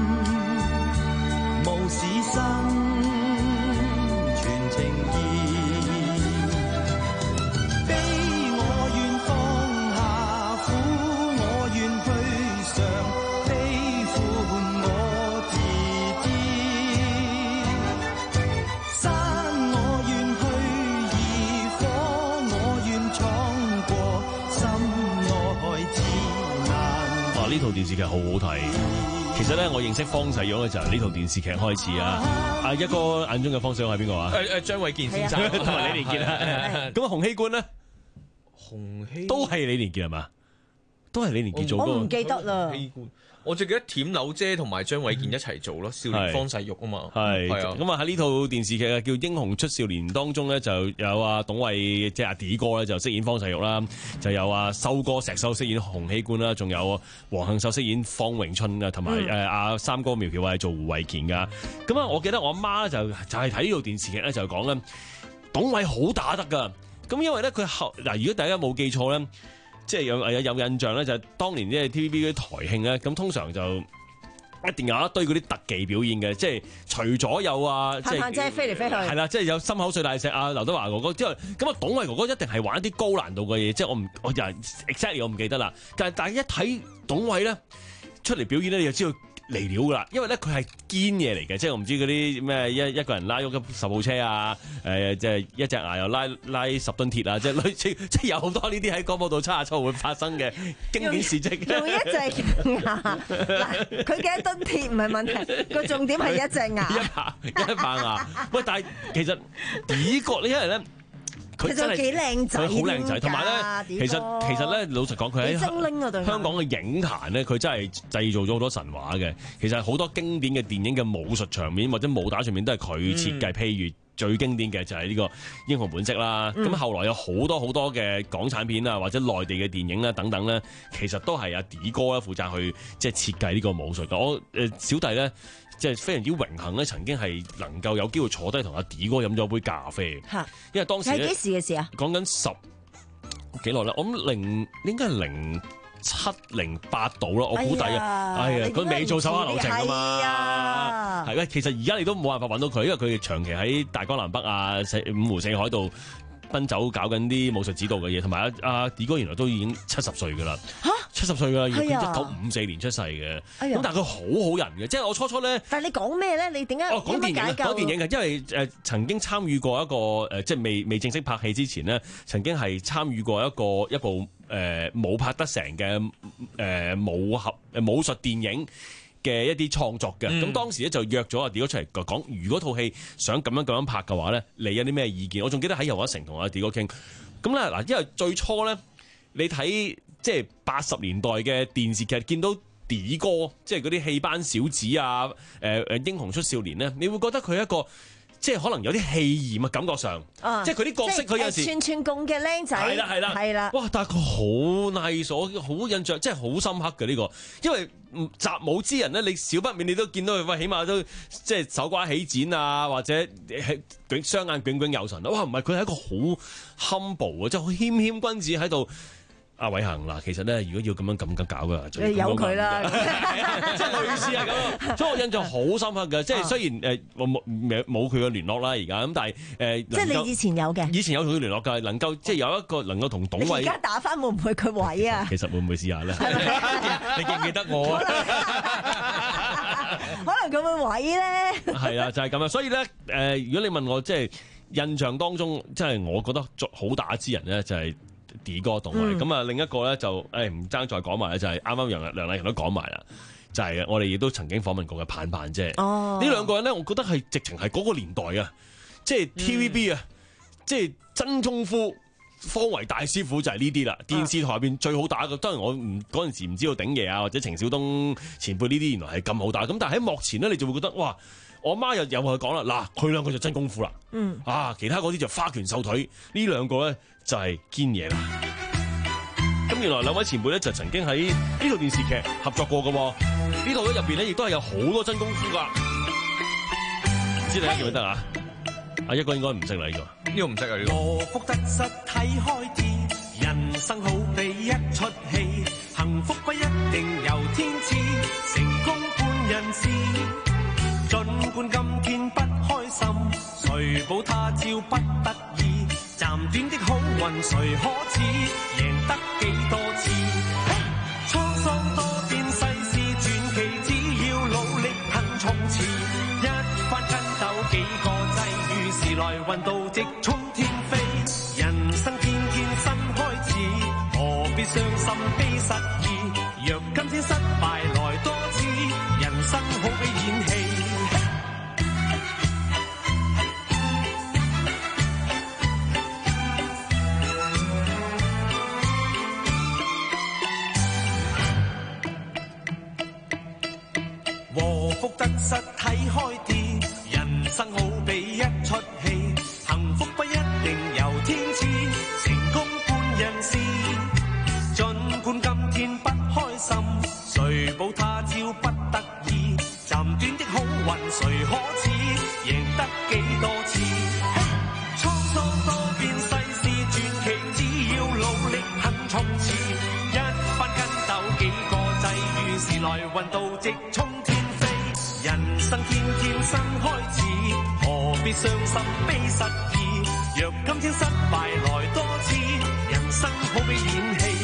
無事生全情意。悲我願放下，苦我願去嘗，悲歡我自知。山我願去，而火我願闖過，心愛至難。 哇！呢套電視劇好好睇。其實咧，我認識方世玉咧就係呢套電視劇開始啊！阿一哥眼中嘅方世玉係邊個啊？ 誒誒，張衛健先生同埋李連杰啦。咁啊，洪熙官咧， 洪熙都係李連杰係嘛？都係李連杰做嗰個。 我唔記得啦。 我最記得舔柳姐同埋張衛健一齊做咯，少年方世玉啊嘛。 係係啊。 咁啊喺呢套電視劇叫《英雄出少年》當中咧，就有阿董偉即係阿 D 哥咧就飾演方世玉啦，就有阿修哥石修飾演洪熙官啦，仲有黃杏秀飾演方永春啊，同埋誒阿三哥苗僑偉做胡慧健噶。咁啊，我記得我阿媽就就係睇呢套電視劇咧，就講咧董偉好打得噶。咁因為咧佢後嗱，如果大家冇記錯咧。即係有有有印象咧，就係當年即係 T V B 嗰啲台慶咧，咁通常就一定有一堆嗰啲特技表演嘅，即係除咗有啊，即係即係飛嚟飛去， 係啦，即係有心口碎大石啊，劉德華哥哥之後，咁啊，董偉哥哥一定係玩一啲高難度嘅嘢，即係我唔我就 exactly 我唔記得啦。但係但係一睇董偉咧出嚟表演咧，你就知道嚟料噶啦，因為咧佢係堅嘢嚟嘅，即係我唔知嗰啲咩一一個人拉喐十部車啊，誒即係一隻牙又拉拉十噸鐵啊，即係類似即係有好多呢啲喺歌舞度七十七會發生嘅經典事蹟。 用一隻牙嗱，佢幾多噸鐵唔係問題，個重點係一隻牙。 一排一排牙，喂！但係其實呢個呢，因為咧。佢真係幾靚仔， 佢好靚仔，同埋咧，其實其實咧，老實講，佢喺香港嘅影壇咧，佢真係製造咗好多神話嘅。其實好多經典嘅電影嘅武術場面或者武打場面都係佢設計，譬、嗯、如最經典嘅就係呢個英雄本色啦。咁、嗯、後來有好多好多嘅港產片啊，或者內地嘅電影啦等等咧，其實都係阿 D 哥咧負責去即係設計呢個武術嘅。我誒小弟咧。即係非常之榮幸咧，曾經係能夠有機會坐低同阿 D 哥飲咗杯咖啡。嚇！因為當時係幾時嘅事啊？講緊十幾耐啦，我諗零應該係零七零八度啦，我估計啊。哎呀，佢未做手下留情啊嘛。係啊，其實而家你都冇辦法揾到佢，因為佢長期喺大江南北啊、五湖四海度奔走搞緊啲武術指導嘅嘢，同埋阿阿 D 哥原來都已經七十歲㗎啦。嚇！七十歲㗎，佢一九五四年出世嘅。咁、哎、但係佢好好人嘅，即係我初初咧。 但係你講咩咧？你點解？ 哦，講電影啊，講電影嘅，因為誒、呃、曾經參與過一個誒、呃，即係未未正式拍戲之前咧，曾經係參與過一個一部誒冇、呃、拍得成嘅誒、呃、武俠誒武術電影嘅一啲創作嘅。咁、嗯、當時咧就約咗阿 D 哥出嚟講，如果套戲想咁樣咁樣拍嘅話咧，你有啲咩意見？我仲記得喺又一城同阿 D 哥傾。咁咧嗱，因為最初咧，你睇。即係八十年代嘅電視劇，見到 D 哥，即係嗰啲戲班小子啊，誒、呃、誒英雄出少年咧，你會覺得佢一個即係可能有啲氣焰啊，感覺上，啊、即係佢啲角色佢有時串串貢嘅僆仔， 係啦係啦係啦，哇！但係佢好 nice，我好印象，即係好深刻嘅呢、呢個，因為習武之人咧，你少不免你都見到佢，喂，起碼都即係手瓜起剪啊，或者係雙眼炯炯有神，哇！唔係佢係一個好 humble 啊，即係好謙謙君子喺度。阿偉恒嗱，其實咧，如果要咁樣咁咁搞嘅， 有佢啦， 即係類似係咁。所以我印象好深刻嘅，即係雖然誒我冇冇佢嘅聯絡啦，而家咁，但係誒， 即係你以前有嘅， 以前有同佢聯絡嘅，能夠即係有一個能夠同董偉， 而家打翻會唔會佢位啊？ 其實會唔會試下咧？你記唔記得我？ 可能佢會位咧。 係啊，就係咁啊。所以咧，誒，如果你問我，即係印象當中，即係我覺得好打之人咧，就係。D 哥董偉咁啊，另一個咧就誒唔爭再講埋咧，就係啱啱楊梁麗萍都講埋啦，就係、是、我哋亦都曾經訪問過嘅盼盼姐。哦，呢兩個人咧，我覺得係直情係嗰個年代啊，即係 T V B 啊、嗯，即係真功夫方為大師傅就係呢啲啦。電視台入邊最好打嘅，當然我唔嗰陣時唔知道鼎爺啊或者程小東前輩呢啲原來係咁好打，咁但係喺幕前咧，你就會覺得哇！我媽又又話佢講啦，嗱佢兩個就真功夫啦，嗯啊，其他嗰啲就花拳繡腿，呢兩個咧就係堅嘢啦。咁原來兩位前輩咧就曾經喺呢套電視劇合作過嘅，呢套咧入邊咧亦都係有好多真功夫噶。唔知你記唔記得啊？阿一哥應該唔識啦呢個， 呢個唔識啊呢個。 我福得實體開店。 生好比一出戲，幸福不一定由天賜，成功半人事。儘管今天不開心，誰保他朝不得已？暫短的好運誰可恥？贏得幾多次？滄桑多變世事傳奇，只要努力肯衝刺，一番筋斗幾個際遇，時來運到直衝天飛。人生天天新開始，何必傷心悲失意？若今天失敗來多次，人生好比演戲。禍福得失睇開啲，人生好比一出戲，幸福不一定由天賜，成功半人事。儘管今天不開心，誰保他朝不得已？暫短的好運誰可恥？贏得幾多次？滄桑多變世事傳奇，只要努力肯衝刺，一番筋斗幾個際遇，時來運到直衝天飛。人生天天新開始，何必傷心悲失意？若今天失敗來多次，人生好比演戲。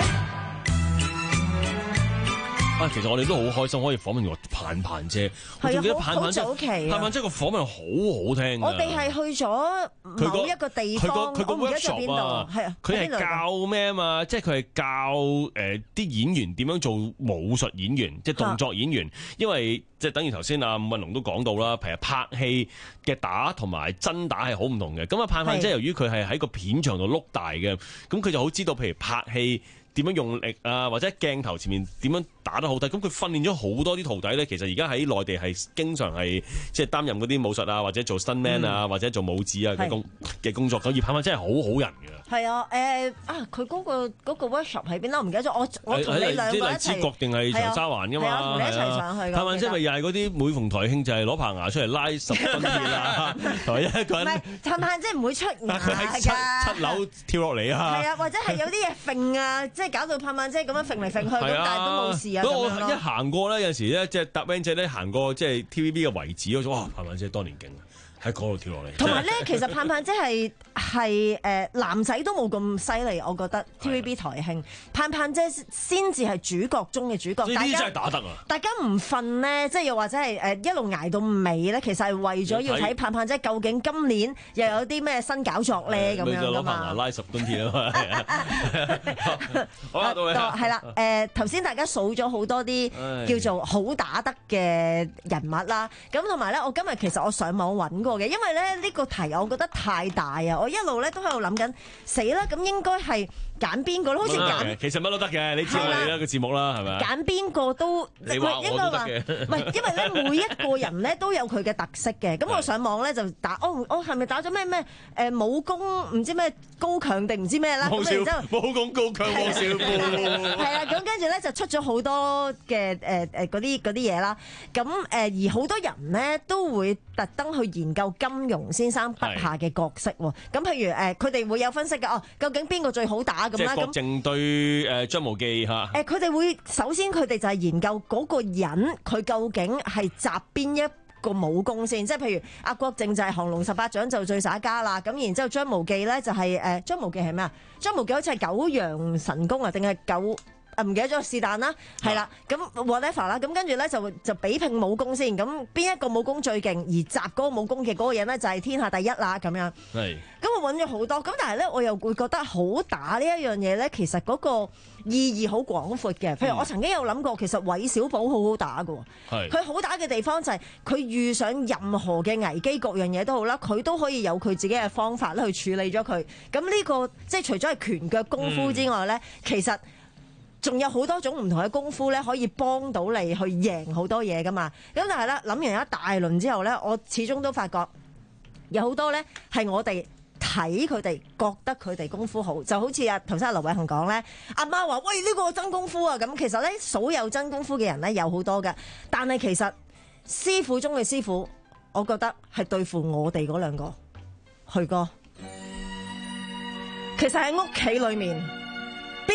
啊，其實我哋都好開心可以訪問個盼盼姐，我仲記得盼盼姐， 好早期啊盼盼姐個訪問好好聽㗎。 我哋係去咗某一個地方， 佢個我唔記得咗邊度，係啊， 佢係教咩啊嘛？即係佢係教誒啲、呃、演員點樣做武術演員，即係動作演員。因為即係等於頭先阿伍允龍都講到啦，譬如拍戲嘅打同埋真打係好唔同嘅。咁啊，盼盼姐由於佢係喺個片場度碌大嘅，咁佢就好知道譬如拍戲點樣用力啊，或者鏡頭前面點樣打得好睇，咁佢訓練咗好多啲徒弟咧。其實而家喺內地係經常係即係擔任嗰啲武術啊，或者做 stuntman 啊，或者做武指啊嘅工嘅工作。咁而盼盼真係好好人嘅。 係啊，誒啊，佢嗰個嗰個 workshop 喺邊啦？我唔記得咗。我我同你兩個一齊。荔枝角定係長沙灣㗎嘛？係啊，同你一齊上去㗎。盼盼即係咪又係嗰啲每逢台慶就係攞棚牙出嚟拉十分鐵啦，同埋一個人。唔係盼盼即係唔會出牙㗎。 佢喺七七樓跳落嚟啊！ 係啊，或者係有啲嘢揈啊，即係搞到盼盼即係咁樣揈嚟揈去，咁但係都冇事啊。 咁我一行過咧，有陣時咧，即係搭 van 仔咧行過即係 T V B 嘅遺址嗰種，哇！盼盼姐當年勁啊！喺嗰度跳落嚟。同埋咧，其實盼盼姐係係誒男仔都冇咁犀利，我覺得 T V B 台慶盼盼姐先至係主角中嘅主角。 呢啲真係打得啊！ 大家唔瞓咧，即係又或者係誒一路捱到尾咧，其實係為咗要睇盼盼姐究竟今年又有啲咩新搞作咧咁樣㗎嘛。攞棚牙拉十噸鐵啊嘛！好啊，到你啦。係啦，誒頭先大家數咗好多啲叫做好打得嘅人物啦，咁同埋咧，我今日其實我上網揾過嘅，因為咧呢個題我覺得太大啊，我一路咧都喺度諗緊，死啦！咁應該係揀邊個咧？好似揀其實乜都得嘅，你知我哋啦個節目啦，係咪？ 揀邊個都你話我都得嘅， 唔係因為咧每一個人咧都有佢嘅特色嘅。咁我上網咧就打，哦哦係咪打咗咩咩誒武功唔知咩高強定唔知咩啦？ 咁然之後武功高強冇少夫。 係啦，咁跟住咧就出咗好多嘅誒誒嗰啲嗰啲嘢啦。咁誒而好多人咧都會特登去研究金庸先生筆下嘅角色喎。咁譬如誒，佢哋會有分析嘅哦，究竟邊個最好打咁啦？ 即係郭靖對誒張無忌嚇。 誒，佢哋會首先佢哋就係研究嗰個人，佢究竟係集邊一個武功先，即係譬如阿郭靖就係降龍十八掌就最耍家啦。咁然之後張無忌咧就係誒張無忌係咩啊？張無忌好似係九陽神功啊，定係九？啊唔記得咗是但啦，係啦，咁 whatever 啦，咁跟住咧就就比拼武功先，咁邊一個武功最勁，而集嗰個武功嘅嗰個人咧就係天下第一啦，咁樣。係。咁我揾咗好多，咁但係咧我又會覺得好打呢一樣嘢咧，其實嗰個意義好廣闊嘅。譬如我曾經有諗過，其實韋小寶好好打㗎喎。佢好打嘅地方就係佢遇上任何嘅危機，各樣嘢都好啦，佢都可以有佢自己嘅方法咧去處理咗佢。咁呢個即係除咗係拳腳功夫之外咧，嗯、其實仲有好多種唔同嘅功夫咧，可以幫到你去贏好多嘢噶嘛。咁但係咧諗完一大輪之後咧，我始終都發覺有好多咧係我哋睇佢哋覺得佢哋功夫好，就好似啊頭先阿劉偉恒講咧，阿媽話喂呢、呢個真功夫啊，咁其實咧數有真功夫嘅人咧有好多㗎，但係其實師傅中嘅師傅，我覺得係對付我哋嗰兩個，去哥，其實喺屋企裏面。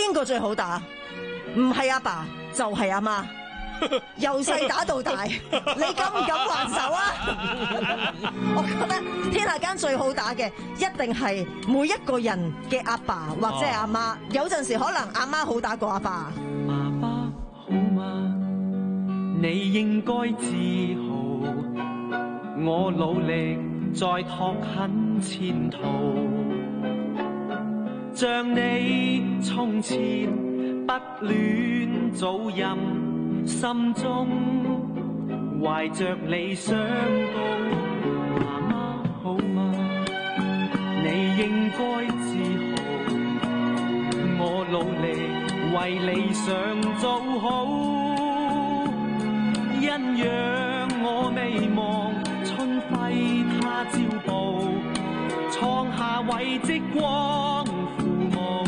邊個最好打？唔係阿爸就係阿媽，由細打到大，你敢唔敢還手啊？我覺得天下間最好打嘅一定係每一個人嘅阿爸或者係阿媽，有陣時可能阿媽好打過阿爸。 爸爸好嗎？你應該自豪，我努力在拓墾前途，像你從前不戀早任，心中懷着理想高。媽媽好嗎？你應該自豪，我努力為理想做好。因讓我未忘春暉他朝報，創下遺跡光父母。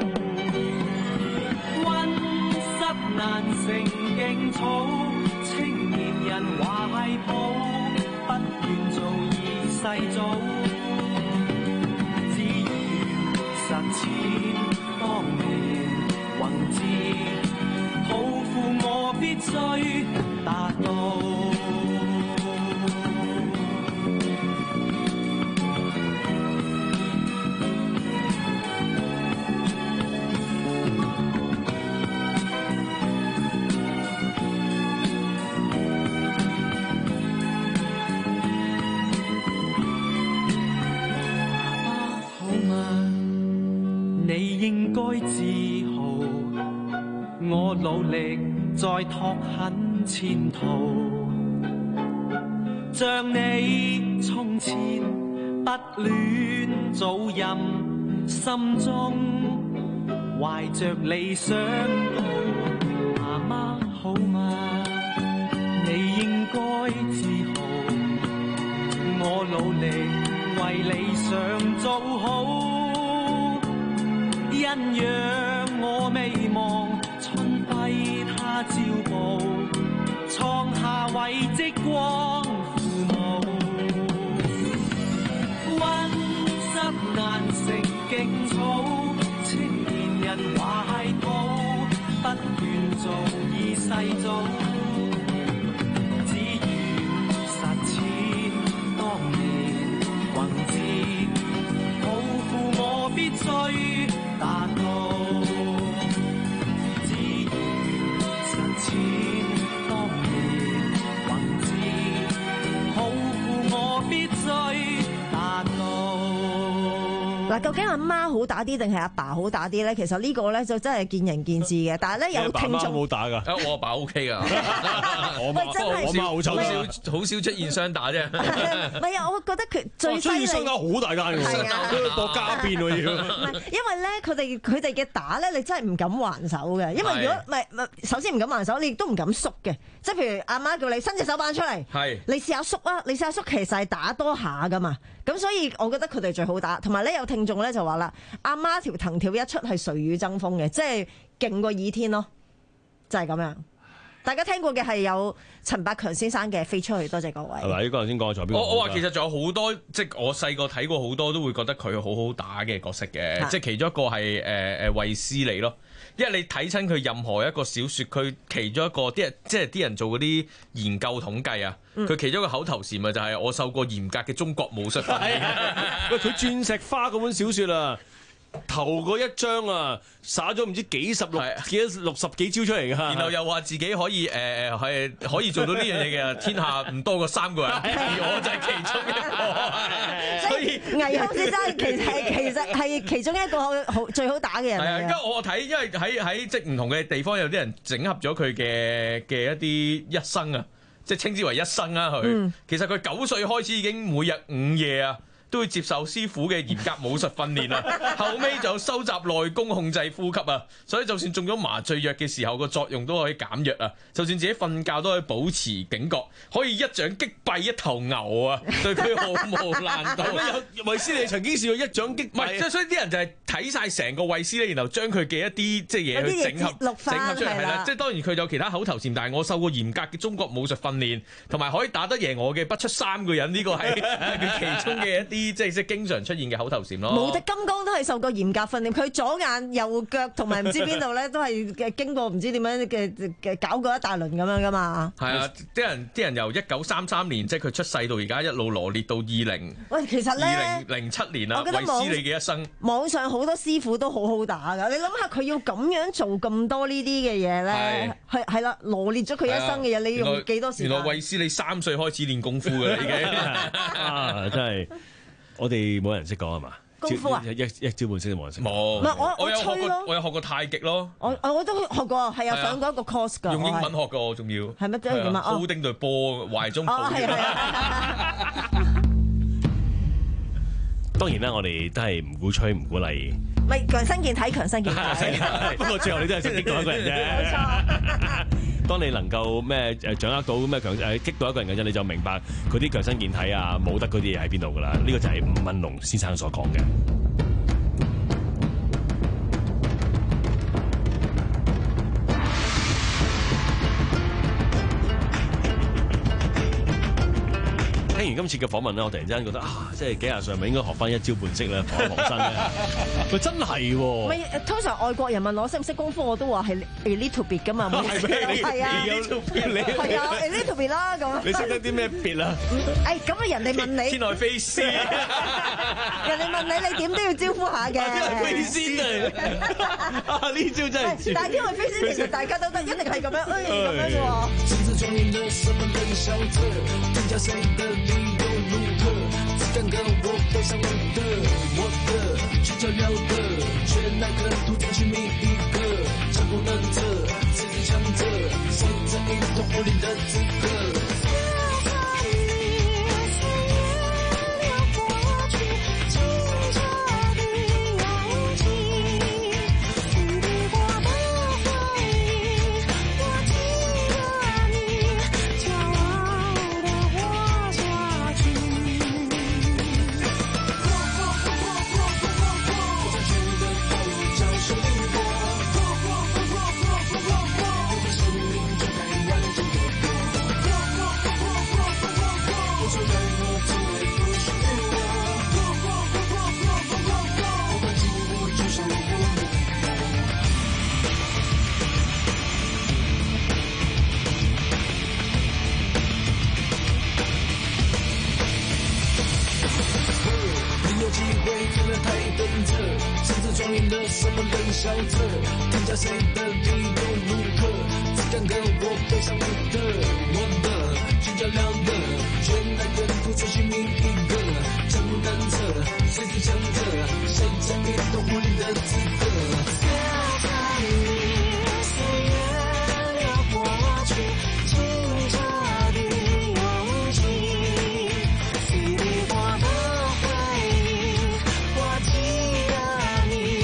溫室難成勁草，青年人懷抱，不願做二世祖，只願實踐當年宏志，抱負我必須達到。你應該自豪，我努力在拓墾前途，像你從前不戀早任，心中懷着理想高。媽媽好嗎？你應該自豪，我努力為理想做好。因讓我未忘春暉他朝報，創下遺跡光父母。溫室難成勁草，青年人懷抱，不願做二世祖，只願實踐當年宏志，抱負我必須達到，只願實踐當年宏志，抱負我必須達到。 嗱，究竟阿媽好打啲定係阿爸好打啲咧？其實呢個咧就真係見仁見智嘅。但係咧有聽眾冇打㗎， 我阿爸 O K 㗎，我喂真係我媽好少好少出現雙打啫。 唔係啊，我覺得佢最犀利。 雙打好大間㗎， 係啊， 搏家變喎要。 唔係，因為咧佢哋佢哋嘅打咧，你真係唔敢還手嘅。因為如果唔係唔係，首先唔敢還手，你亦都唔敢縮嘅。即係譬如阿媽叫你伸隻手板出嚟， 係你試下縮啊！你試下縮，其實係打多下㗎嘛。咁所以我覺得佢哋最好打。同埋咧有聽眾咧就話啦，阿媽條藤條一出係誰與爭鋒嘅，即係勁過倚天咯，就係咁樣。大家聽過嘅係有陳百強先生嘅《飛出去》，多謝各位。 係咪？呢個頭先講咗邊個？ 我我話其實仲有好多，即係我細個睇過好多，都會覺得佢好好打嘅角色嘅。即係其中一個係誒誒衛斯理咯。因為你睇親佢任何一個小説，佢其中一個啲人即係啲人做嗰啲研究統計啊，佢、嗯、其中一個口頭禪咪就係我受過嚴格嘅中國武術訓練。 喂，佢鑽石花嗰本小説啊！頭嗰一張啊，灑咗唔知幾十六幾六十幾招出嚟㗎， 然後又話自己可以誒誒係可以做到呢樣嘢嘅，天下唔多過三個人，而我就係其中一個。所以倪匡先生其實係其實係其中一個好最好打嘅人。 係啊，因為我睇，因為喺喺即係唔同嘅地方有啲人整合咗佢嘅嘅一啲一生啊，即係稱之為一生啊佢。嗯、其實佢九歲開始已經每日午夜啊，都會接受師傅嘅嚴格武術訓練啊，後尾就收集內功控制呼吸啊，所以就算中咗麻醉藥嘅時候，個作用都可以減弱啊，就算自己瞓覺都可以保持警覺，可以一掌擊斃一頭牛啊，對佢毫無難度。 有衛斯理曾經試過一掌擊斃， 唔係，即係所以啲人就係睇晒成個衛斯理，然後將佢嘅一啲即係嘢去整合整合出嚟係啦。即係當然佢有其他口頭禪，但係我受過嚴格嘅中國武術訓練，同埋可以打得贏我嘅不出三個人，呢個係佢其中嘅一啲。 啲即係即係經常出現嘅口頭禪咯。 無敵金剛都係受過嚴格訓練，佢左眼右腳同埋唔知邊度咧，都係嘅經過唔知點樣嘅嘅搞過一大輪咁樣噶嘛。 係啊，啲人啲人由一九三三年即係佢出世到而家一路羅列到二零喂，其實咧二零零七年啦，衛斯理嘅一生。 網上好多師傅都好好打㗎，你諗下佢要咁樣做咁多呢啲嘅嘢咧，係係啦，羅列咗佢一生嘅嘢，你要用幾多時間？ 原來衛斯理三歲開始練功夫㗎啦，已經啊！真係我哋冇人識講係嘛？ 功夫啊！ 一一招半式都冇人識。 冇。 唔係我我有學過， 咯我有學過太極咯。 我我都學過，係啊，上過一個 course 㗎。 用英文學㗎，我仲要。 係乜即係點啊 ？holding 對波，懷中抱。 哦，係啊。 當然啦，我哋都係唔鼓吹、唔鼓勵。 咪強身健體，強身健體。 不過最後你都係想激到一個人啫。 冇錯。 當你能夠咩誒掌握到咩強誒激到一個人嘅啫，你就明白佢啲強身健體啊、武德嗰啲嘢喺邊度㗎啦。呢個就係伍文龍先生所講嘅。聽完今次嘅訪問咧，我突然之間覺得啊，即係幾廿歲咪應該學翻一招半式咧，防一防身咧。喂，真係喎！ 咪通常外國人問我識唔識功夫，我都話係 a little bit 㗎嘛。 係咩？ 係啊， 你 little bit 你係啊 a little bit 啦咁。 你識得啲咩 bit 啊？ 誒咁啊，人哋問你天外飛仙， 人哋問你，你點都要招呼下嘅。 天外飛仙啊！呢招真係。 但係天外飛仙其實大家都得，一定係咁樣，誒咁樣嘅喎。 你又如何？子弹跟我背上你的，我的去照料的，却那个途径去觅一个，成功能者，自己强者，谁在运动武林的资格？笑着，看下谁的理由如何？子弹跟我背上你的，我的去照亮的，全来跟突出去觅一个，成功能者，谁是强者？谁在运动武林的资格？色彩里岁月流过去，清澈的勇气，洗礼过的回忆，我记得你。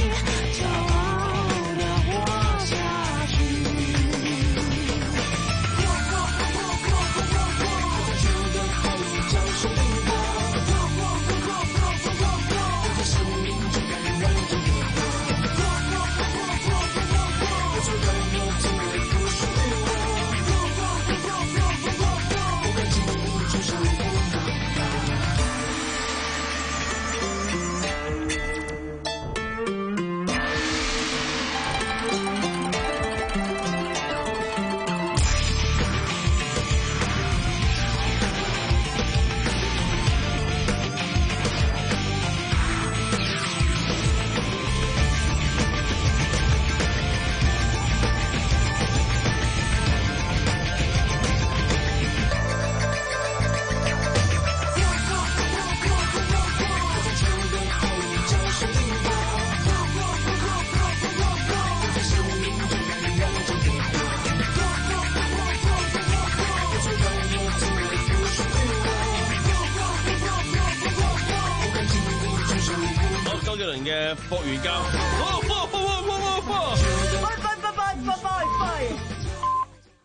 嘅霍元甲， 拜拜拜拜拜拜拜拜。